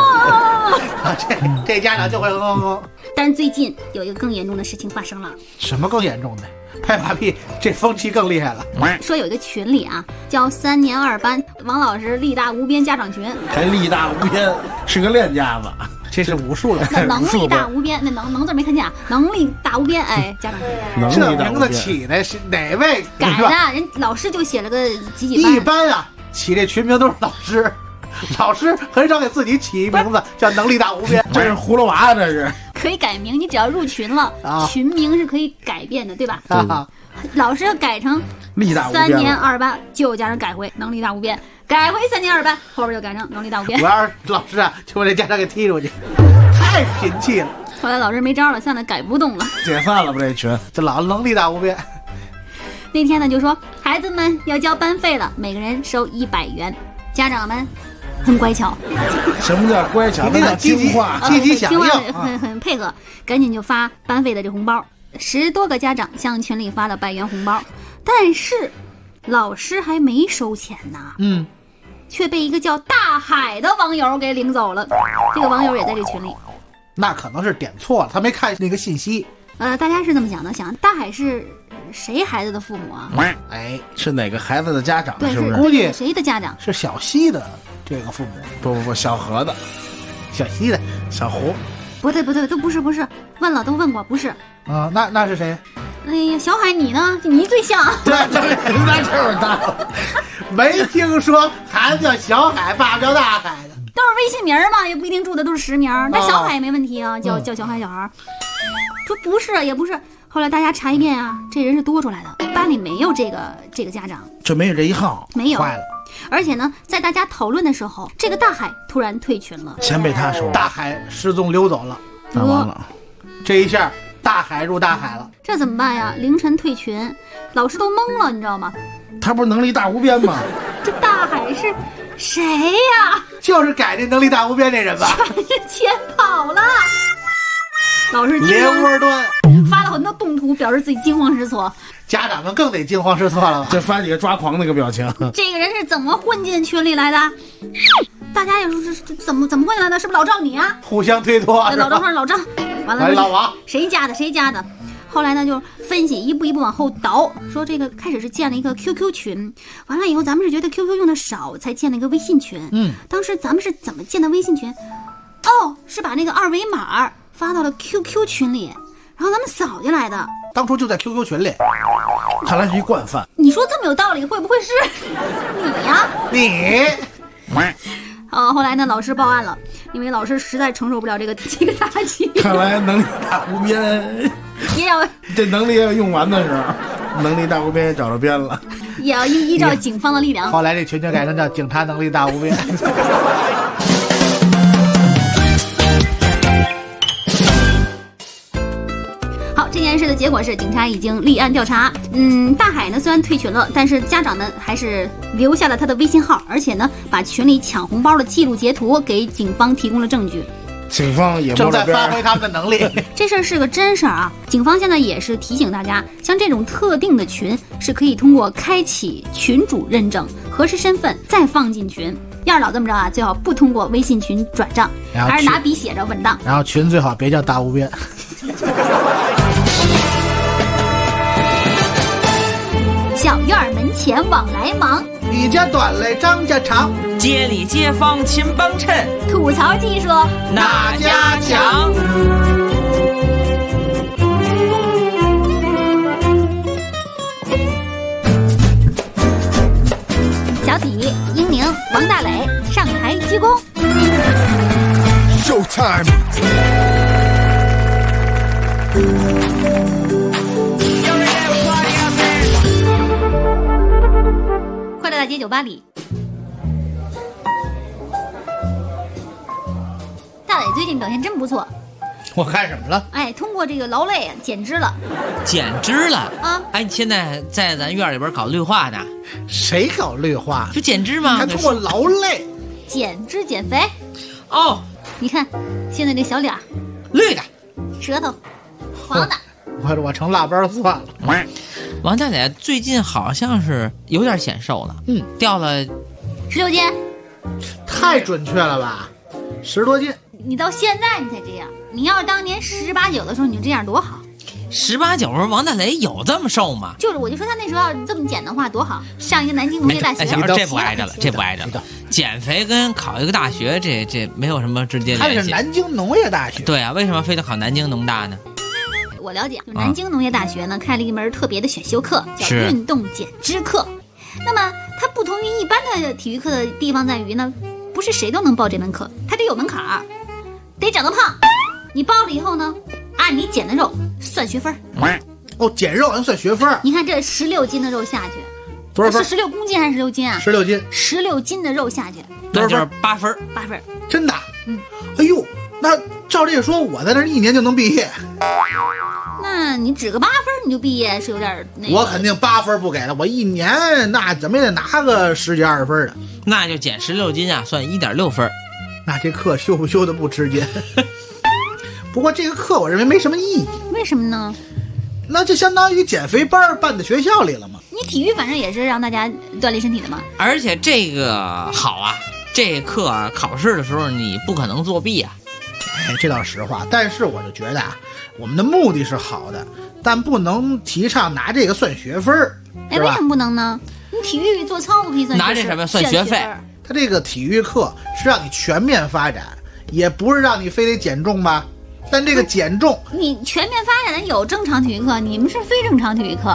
这家长就会但是最近有一个更严重的事情发生了。 什么更严重的？拍马屁，这风气更厉害了。 说有一个群里啊，叫3年2班王老师力大无边家长群， 还力大无边，是个练家子。 这是武术了， 那能力大无边，那能字没看见啊？能力大无边，哎，家长群，这名字起的是哪位改的？人老师就写了个几班。 一般啊，起这群名都是老师，老师很少给自己起一名字叫能力大无边， 这是葫芦娃，这是可以改名，你只要入群了，群名是可以改变的，对吧？老师改成力大无边 3年2班，就有家长改回能力大无边。改回3年2班，后边就改成能力大无边。 我要是老师啊，就把这家长给踢出去，太贫气了。 后来老师没招了，算了，改不动了， 解散了吧这群。 这老能力大无边。 那天呢，就说孩子们要交班费了，每个人收100元。家长们很乖巧。 什么叫乖巧？那叫听话， 积极响应， 很配合，赶紧就发班费的这红包。10多个家长向群里发了100元红包，但是老师还没收钱呢。却被一个叫大海的网友给领走了。这个网友也在这群里。 那可能是点错了，他没看那个信息。 大家是这么想的，想大海是谁孩子的父母啊？ 哎， 是哪个孩子的家长？ 对， 是不是？ 估计谁的家长？ 是小西的这个父母。 不，小何的， 小西的， 小胡。 不对，都不是，问了都问过，不是。 那是谁？ 哎呀，小海你呢？你最像。 对，那就是他。没听说孩子叫小海，爸爸叫大海的。 都是微信名嘛，也不一定住的都是实名。但小海也没问题啊，叫小海小孩。说不是，也不是。后来大家查一遍啊，这人是多出来的，班里没有这个家长， 就没有这一号， 没有。 坏了。 而且呢，在大家讨论的时候，这个大海突然退群了， 钱被他收， 大海失踪溜走了。 那完了， 这一下大海入大海了， 这怎么办呀？凌晨退群，老师都懵了，你知道吗？ 他不是能力大无边吗？ 这大海是谁呀？ 就是改这能力大无边这人吧？ 全是钱跑了。老师连窝端发了很多动图，表示自己惊慌失措。 家长们更得惊慌失措了吧？ 这发几个抓狂那个表情。 这个人是怎么混进群里来的？大家也说是怎么混进来的？是不是老赵你啊？ 互相推脱。 老赵说老赵，完了老王谁家的？后来呢，就分析一步一步往后倒，说这个开始是建了一个 QQ 群，完了以后咱们是觉得 QQ 用的少，才建了一个微信群。当时咱们是怎么建的微信群？哦，是把那个二维码发到了 QQ 群里，然后咱们扫进来的。 当初就在 QQ 群里， 看来是一惯犯。 你说这么有道理，会不会是你呀？ 你。 后来呢，老师报案了，因为老师实在承受不了这个打击。 看来能力大无边， 也要这能力要用完的时候，能力大无边也找着边了， 也要依照警方的力量。 后来这群就改成叫警察能力大无边。 这件事的结果是，警察已经立案调查。大海呢虽然退群了，但是家长们还是留下了他的微信号，而且呢把群里抢红包的记录截图给警方提供了证据。 警方也正在发挥他们的能力。 这事儿是个真事儿啊！警方现在也是提醒大家，像这种特定的群是可以通过开启群主认证、核实身份再放进群。要是老这么着啊，最好不通过微信群转账，还是拿笔写着稳当。 然后群最好别叫大无边。 小院门前往来忙， 李家短嘞张家长， 街里街坊勤帮衬， 吐槽技术哪家强？ 小体、英宁、王大磊上台鞠躬。 Showtime。 快乐大街酒吧里，大磊最近表现真不错。 我看什么了？ 哎，通过这个劳累减脂了。 减脂了啊！ 哎，你现在在咱院里边搞绿化呢？ 谁搞绿化？ 就减脂吗？ 还通过劳累减脂减肥。 哦， 你看现在这小脸， 绿的， 舌头黄的。 我成腊八蒜了。 王大姐最近好像是有点显瘦了，掉了 16斤， 太准确了吧？10多斤。 你到现在你才这样，你要是当年18、19的时候你就这样多好。 18、19时候王大雷有这么瘦吗？ 就是，我就说他那时候要这么减的话多好，上一个南京农业大学。 这不挨着了，这不挨着了。减肥跟考一个大学这没有什么直接联系。 他是南京农业大学。 对啊，为什么非得考南京农大呢？ 我了解，就南京农业大学呢开了一门特别的选修课，叫运动减脂课。那么它不同于一般的体育课的地方在于呢，不是谁都能报这门课，它得有门槛儿，得长得胖。你报了以后呢，按你减的肉算学分。 哦，减肉能算学分？ 你看这16斤的肉下去， 多少分？ 是16公斤还是16斤啊 ？16斤。 16斤的肉下去， 那就是8分。 8分， 真的？哎呦，那照这个说，我在那1年就能毕业。 那你只个8分你就毕业是有点那个。 我肯定8分不给了，我1年那怎么也得拿个10几20分的。 那就减16斤啊，算1.6分。 那这课修不修的不吃惊。不过这个课我认为没什么意义。 为什么呢？ 那就相当于减肥班办在学校里了嘛。 你体育反正也是让大家锻炼身体的嘛。 而且这个好啊，这课考试的时候你不可能作弊啊。 哎，这倒是实话。但是我就觉得啊，我们的目的是好的，但不能提倡拿这个算学分儿。 哎，为什么不能呢？你体育做操不可以算学分？ 拿这什么算学费？ 他这个体育课是让你全面发展，也不是让你非得减重吧。但这个减重， 你全面发展的有正常体育课，你们是非正常体育课。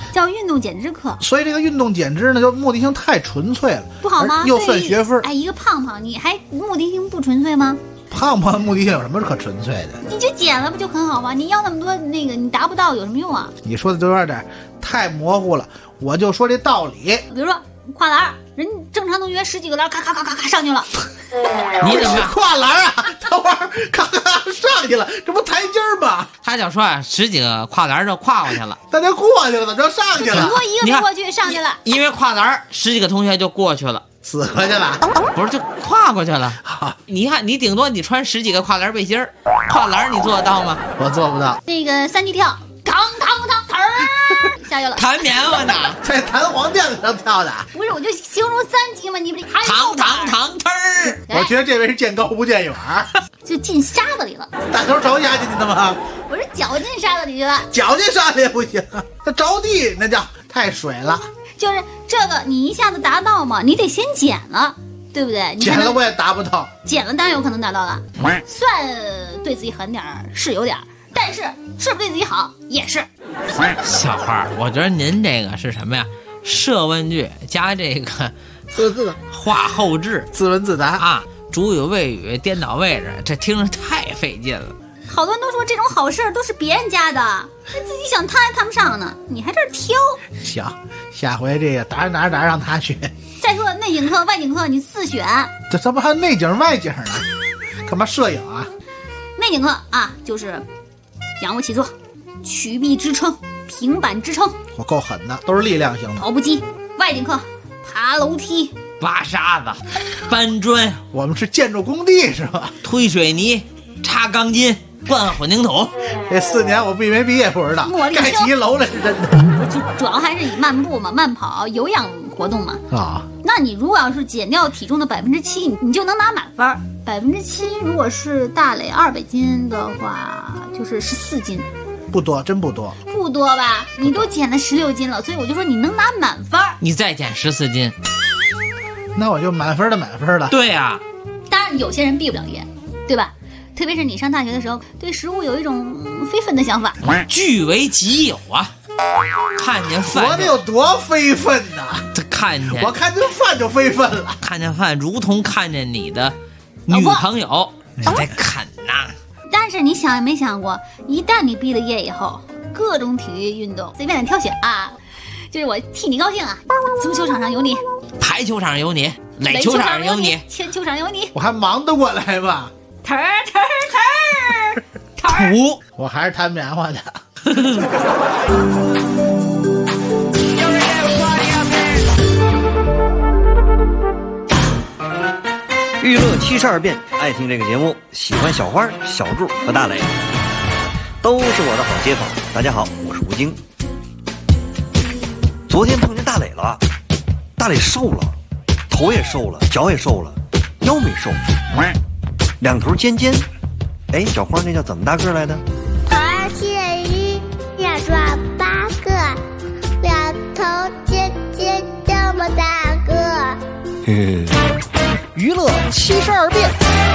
叫运动减脂课。 所以这个运动减脂呢，就目的性太纯粹了， 不好吗？ 又算学分。 哎，一个胖胖，你还目的性不纯粹吗？ 胖胖的目的性有什么可纯粹的？ 你就减了不就很好吗？你要那么多那个，你达不到有什么用啊？ 你说的都有点太模糊了，我就说这道理。 比如说跨栏，人正常同学10几个栏，咔咔咔咔咔上去了。 你怎么跨栏啊？等会儿咔咔上去了，这不台阶吗？ 他就说10几个跨栏就跨过去了， 大家过去了，怎么着上去了？ 顶多一个没过去，上去了。 因为跨栏10几个同学就过去了。 死过去了， 不是就跨过去了？你看，你顶多你穿10几个跨栏背心儿，跨栏你做得到吗？ 我做不到。 那个3级跳，嘡下去了。 弹棉花呢， 在弹簧垫子上跳的。 不是，我就形容3级嘛，你不还嘡我觉得这位是见高不见远， 就进沙子里了。 大头朝下进去的吗？ 我是脚进沙子里去了， 脚进沙子也不行，那着地那叫太水了。 就是这个，你一下子达到嘛，你得先减了，对不对？ 减了我也达不到， 减了当然有可能达到了。算对自己狠点是有点，但是是不是对自己好也是。 小花，我觉得您这个是什么呀？设问句加这个字话后置， 自问自答啊，主语谓语颠倒位置，这听着太费劲了。 好多人都说这种好事都是别人家的，自己想摊还摊不上呢，你还这儿挑。 行，下回这个打让他去。 再说内景课外景课你自选， 这不还有内景外景呢？干嘛摄影啊？ 内景课啊，就是仰卧起坐、曲臂支撑、平板支撑， 我够狠的，都是力量型的。 跑步机。外景课爬楼梯、 挖沙子、搬砖。 我们是建筑工地是吧？ 推水泥、插钢筋、灌混凝土。 这4年我没毕业不知道，盖起楼来是真的。 主要还是以慢步嘛、慢跑、有氧活动嘛。 啊， 那你如果要是减掉体重的7%，你就能拿满分。7%如果是大磊200斤的话，就是14斤。 不多，真不多。 不多吧？你都减了16斤了，所以我就说你能拿满分。 你再减14斤， 那我就满分了。 对呀， 当然有些人毕不了业，对吧？特别是你上大学的时候，对食物有一种非分的想法， 据为己有啊。看见饭， 我得有多非分呐！我看见饭就非分了， 看见饭如同看见你的女朋友，你在啃呐。 但是你想也没想过，一旦你毕了业以后，各种体育运动随便的挑选啊，就是我替你高兴啊！足球场上有你， 排球场上有你，垒球场上有你， 铅球场有你， 我还忙得过来吗？ 忒土， 我还是弹棉花的。 娱乐72变，爱听这个节目，喜欢小花、小柱和大磊，都是我的好街坊。大家好，我是吴京。昨天碰见大磊了，大磊瘦了，头也瘦了，脚也瘦了，腰没瘦，两头尖尖。哎，小花那叫怎么大个来的 ？271要抓8个，两头尖尖这么大个。 嘿嘿。 娱乐72变，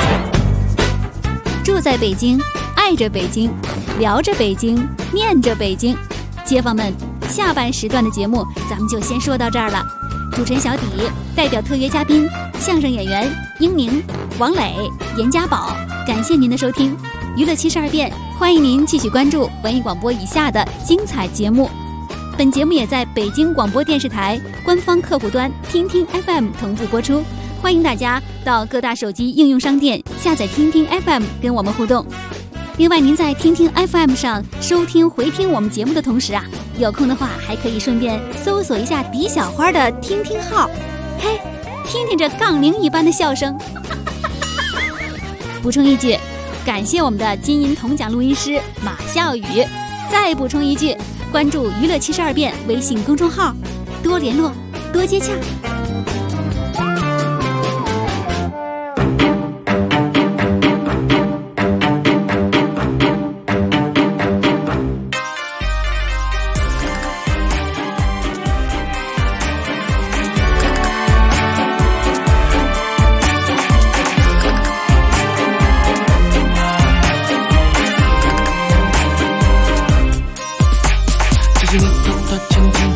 住在北京，爱着北京，聊着北京，念着北京。街坊们，下半时段的节目咱们就先说到这儿了。主持人小底代表特约嘉宾相声演员英宁、王磊、严家宝，感谢您的收听。娱乐72变，欢迎您继续关注文艺广播以下的精彩节目。本节目也在北京广播电视台官方客户端听听 FM 同步播出。欢迎大家到各大手机应用商店下载听听 FM 跟我们互动。另外，您在听听 FM 上收听回听我们节目的同时啊，有空的话还可以顺便搜索一下迪小花的听听号，嘿，听听这杠铃一般的笑声。补充一句，感谢我们的金银铜奖录音师马笑宇。再补充一句，关注娱乐72变微信公众号，多联络，多接洽。 轻轻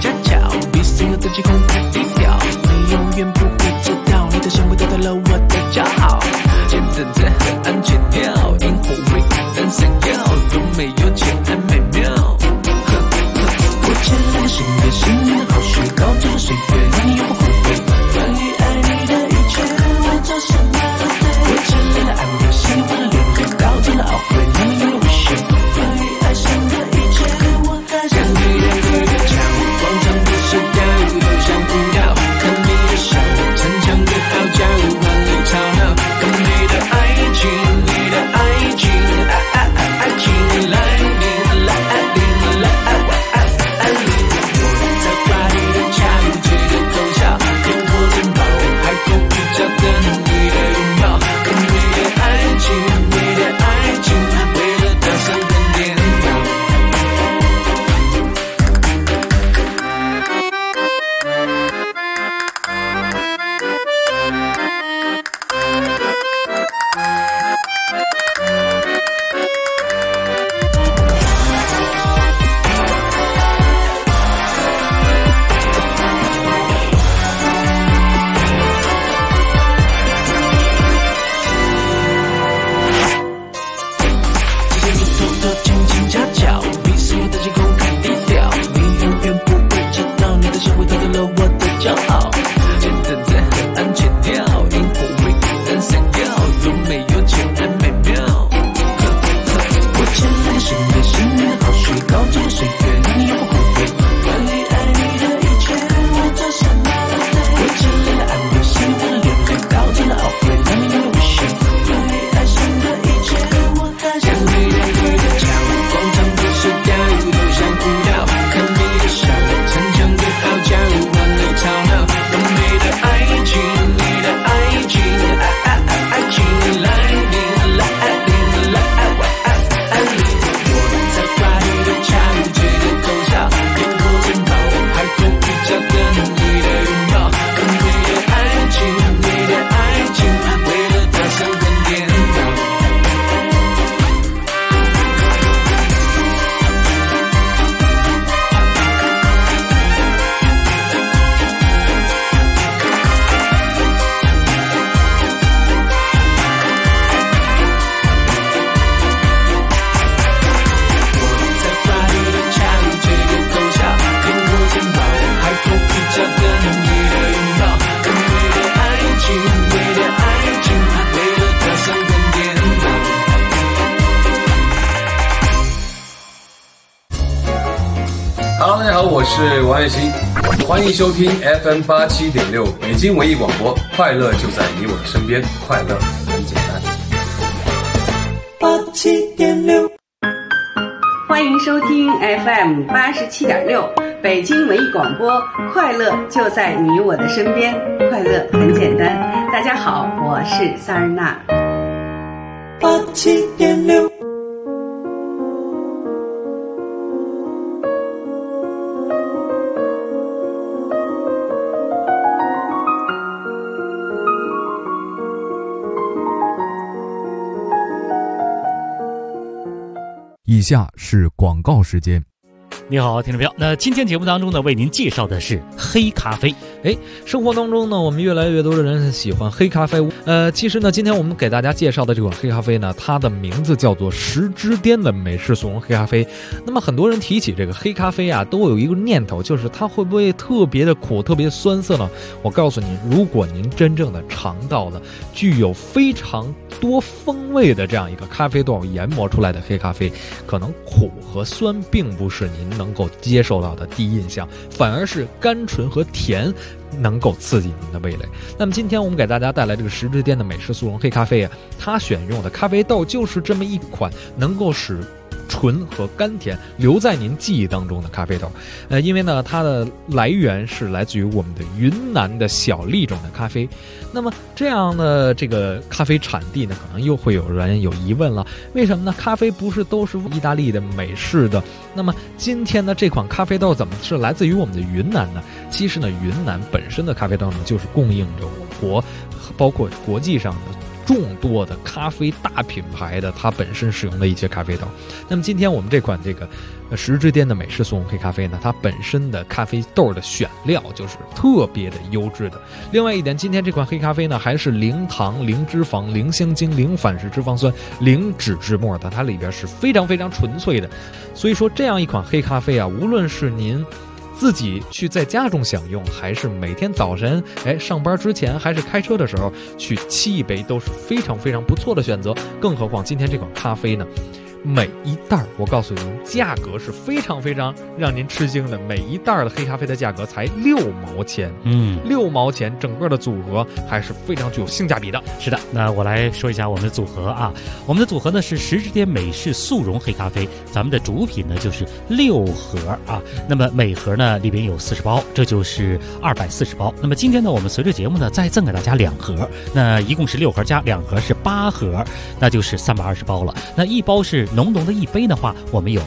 新的幸运的好水，高级的岁月，让你永不后悔。关于爱你的一切，我做什么都对。我经历了安慰，幸福的流泪，高级的懊悔，让你永远无限。对于爱情的一切，我还想你的对的桥，广场的石雕都像舞蹈，看你的笑，逞强的傲娇，欢乐吵闹，完美的爱情，你的爱情，爱情来临来临来临，我在巴黎的桥醉的偷笑，烟火城堡，海口比较跟你的拥抱，更美的爱情，你的爱情，为了它伤痕颠倒。 Hello， 大家好，我是王栎鑫，欢迎收听 FM87.6 北京文艺广播，快乐就在你我的身边，快乐很简单。 87.6， 欢迎收听 FM87.6 北京文艺广播，快乐就在你我的身边，快乐很简单。大家好，我是萨尔娜。 87.6。 以下是广告时间。 你好，听众朋友，那今天节目当中呢，为您介绍的是黑咖啡。 生活当中呢，我们越来越多的人喜欢黑咖啡。其实呢，今天我们给大家介绍的这款黑咖啡呢，它的名字叫做10之巅的美式速溶黑咖啡。那么很多人提起这个黑咖啡啊，都有一个念头，就是它会不会特别的苦、特别酸涩呢？我告诉您，如果您真正的尝到了具有非常多风味的这样一个咖啡豆研磨出来的黑咖啡，可能苦和酸并不是您能够接受到的第一印象，反而是甘醇和甜能够刺激您的味蕾。那么今天我们给大家带来这个10之巅的美式速溶黑咖啡啊，它选用的咖啡豆就是这么一款能够使醇和甘甜留在您记忆当中的咖啡豆。因为呢，它的来源是来自于我们的云南的小粒种的咖啡。那么这样的这个咖啡产地呢，可能又会有人有疑问了，为什么呢？咖啡不是都是意大利的、美式的？那么今天呢，这款咖啡豆怎么是来自于我们的云南呢？其实呢，云南本身的咖啡豆呢，就是供应着我国，包括国际上的众多的咖啡大品牌的它本身使用的一些咖啡豆。那么今天我们这款这个10之巅的美式速溶黑咖啡呢，它本身的咖啡豆的选料就是特别的优质的。另外一点，今天这款黑咖啡呢，还是零糖、零脂肪、零香精、零反式脂肪酸、零脂质末的，它里边是非常非常纯粹的。所以说这样一款黑咖啡啊，无论是您自己去在家中享用，还是每天早晨上班之前，还是开车的时候去沏一杯，都是非常非常不错的选择。更何况今天这款咖啡呢，每一袋我告诉您，价格是非常非常让您吃惊的，每一袋的黑咖啡的价格才6毛钱，6毛钱，整个的组合还是非常具有性价比的。 是的，那我来说一下我们的组合啊，我们的组合呢是10之巅美式速溶黑咖啡，咱们的主品呢就是6盒啊，那么每盒呢里边有40包，这就是240包。那么今天呢，我们随着节目呢再赠给大家2盒，那一共是6盒加2盒是8盒，那就是320包了。那一包是浓浓的一杯的话，我们有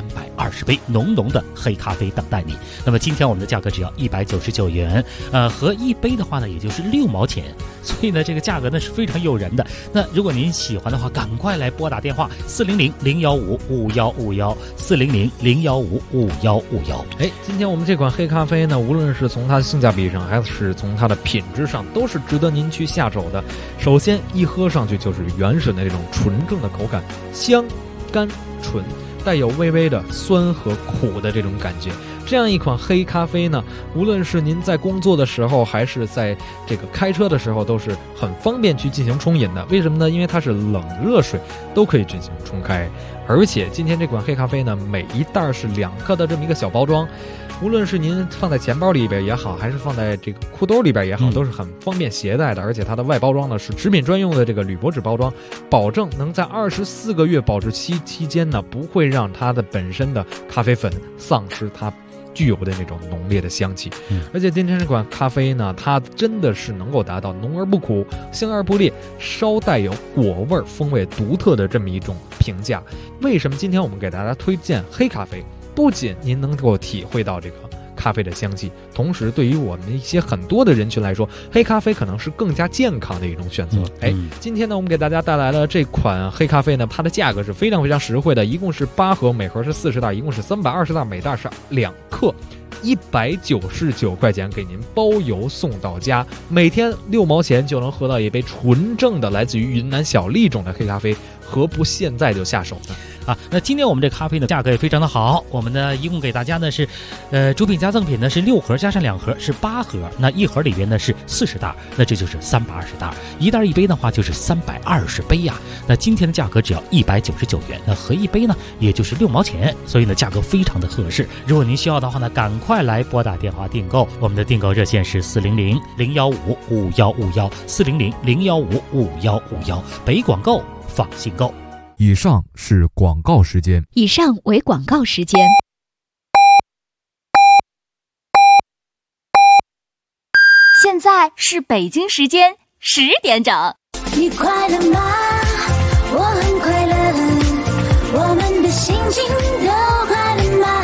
320杯浓浓的黑咖啡等待你。那么今天我们的价格只要199元，和一杯的话呢，也就是6毛钱，所以呢，这个价格呢是非常诱人的。那如果您喜欢的话，赶快来拨打电话400-015-5151，400-015-5151。 今天我们这款黑咖啡呢，无论是从它的性价比上，还是从它的品质上，都是值得您去下手的。首先一喝上去就是原始的这种纯正的口感，香、甘、醇，带有微微的酸和苦的这种感觉， 这样一款黑咖啡呢，无论是您在工作的时候，还是在这个开车的时候，都是很方便去进行冲饮的。为什么呢？因为它是冷热水都可以进行冲开，而且今天这款黑咖啡呢，每一袋是2克的这么一个小包装。无论是您放在钱包里边也好，还是放在这个裤兜里边也好，都是很方便携带的。而且它的外包装呢是食品专用的这个铝箔纸包装，保证能在24个月保质期期间呢，不会让它的本身的咖啡粉丧失它具有的那种浓烈的香气。而且今天这款咖啡呢，它真的是能够达到浓而不苦，香而不烈，稍带有果味风味独特的这么一种评价。为什么今天我们给大家推荐黑咖啡？不仅您能够体会到这个咖啡的香气，同时对于我们一些很多的人群来说，黑咖啡可能是更加健康的一种选择。今天呢，我们给大家带来了这款黑咖啡呢，它的价格是非常非常实惠的，一共是8盒，每盒是40袋，一共是320袋，每袋是2克。199块钱给您包邮送到家，每天6毛钱就能喝到一杯纯正的来自于云南小粒种的黑咖啡，何不现在就下手呢？ 那今天我们这咖啡呢价格也非常的好，我们呢一共给大家呢是，主品加赠品呢是6盒加上2盒是8盒，那1盒里边呢是40袋，那这就是320袋，一袋一杯的话就是320杯呀。那今天的价格只要199元，那合一杯呢也就是6毛钱，所以呢价格非常的合适。如果您需要的话呢，赶快来拨打电话订购，我们的订购热线是400-015-5151，400-015-5151，北广购放心购。 以上是广告时间。 以上为广告时间。 现在是北京时间10点整。 你快乐吗？我很快乐，我们的心情都快乐吗？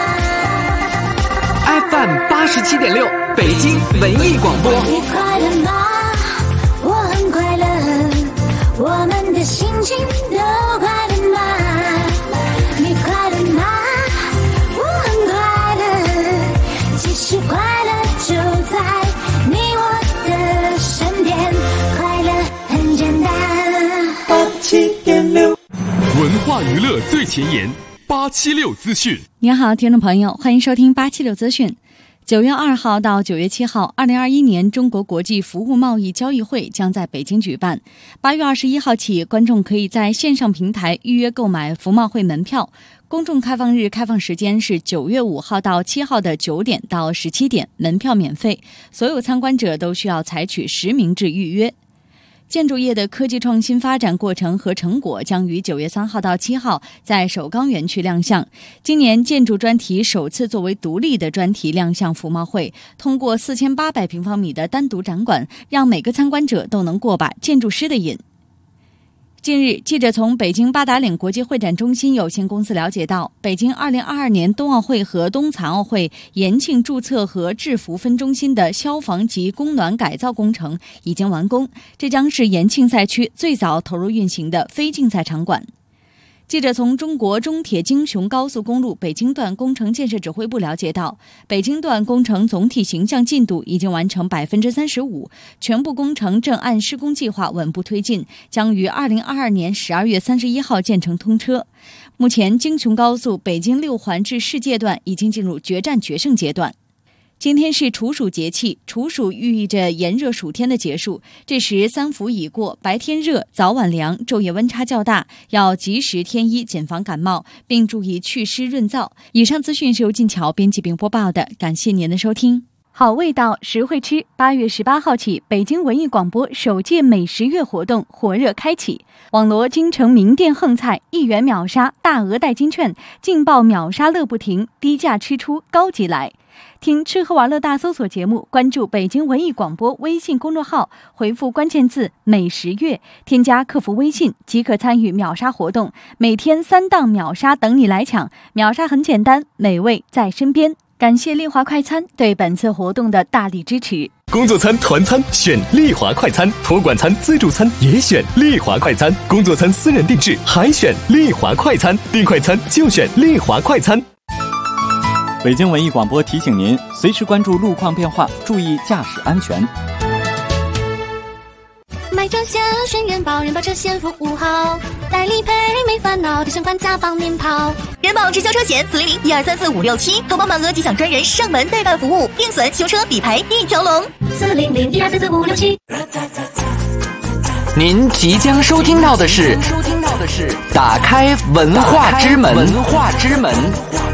FM 87.6北京文艺广播。 你快乐吗？我很快乐，我们的心情都快乐吗？你快乐吗？我很快乐，其实快乐就在你我的身边，快乐很简单。87.6 文化娱乐最前沿，876资讯。 您好，听众朋友，欢迎收听876资讯。9月2号到9月7号，2021年中国国际服务贸易交易会将在北京举办。8月21号起，观众可以在线上平台预约购买服贸会门票。公众开放日开放时间是9月5号到7号的9点到17点，门票免费，所有参观者都需要采取实名制预约。建筑业的科技创新发展过程和成果将于9月3号到7号在首钢园区亮相。今年建筑专题首次作为独立的专题亮相服贸会，通过4800平方米的单独展馆，让每个参观者都能过把建筑师的瘾。近日，记者从北京八达岭国际会展中心有限公司了解到，北京2022年冬奥会和冬残奥会延庆注册和制服分中心的消防及供暖改造工程已经完工，这将是延庆赛区最早投入运行的非竞赛场馆。记者从中国中铁京雄高速公路北京段工程建设指挥部了解到，北京段工程总体形象进度已经完成35%，全部工程正按施工计划稳步推进，将于2022年12月31号建成通车。目前，京雄高速北京6环至世界段已经进入决战决胜阶段。今天是处暑节气，处暑寓意着炎热暑天的结束。这时3伏已过，白天热，早晚凉，昼夜温差较大，要及时添衣，谨防感冒，并注意祛湿润燥。以上资讯是由静桥编辑并播报的，感谢您的收听。好味道，实惠吃。8月18号起，北京文艺广播首届美食月活动火热开启，网罗京城名店横菜，1元秒杀，大额代金券，劲爆秒杀乐不停，低价吃出高级来。听吃喝玩乐大搜索节目，关注北京文艺广播微信公众号，回复关键字美食月，添加客服微信即可参与秒杀活动，每天3档秒杀等你来抢。秒杀很简单，美味在身边。感谢丽华快餐对本次活动的大力支持。 工作餐、团餐选丽华快餐，托管餐、自助餐也选丽华快餐，工作餐私人定制还选丽华快餐，订快餐就选丽华快餐。 北京文艺广播提醒您，随时关注路况变化，注意驾驶安全。 买车险，选元宝，人保车险服务好， 代理赔没烦恼，提升官家帮您跑。人保直销车险400-1234567，投保满额即享专人上门代办服务，定损、修车、理赔一条龙。400-1234567。 您即将收听到的是打开文化之门。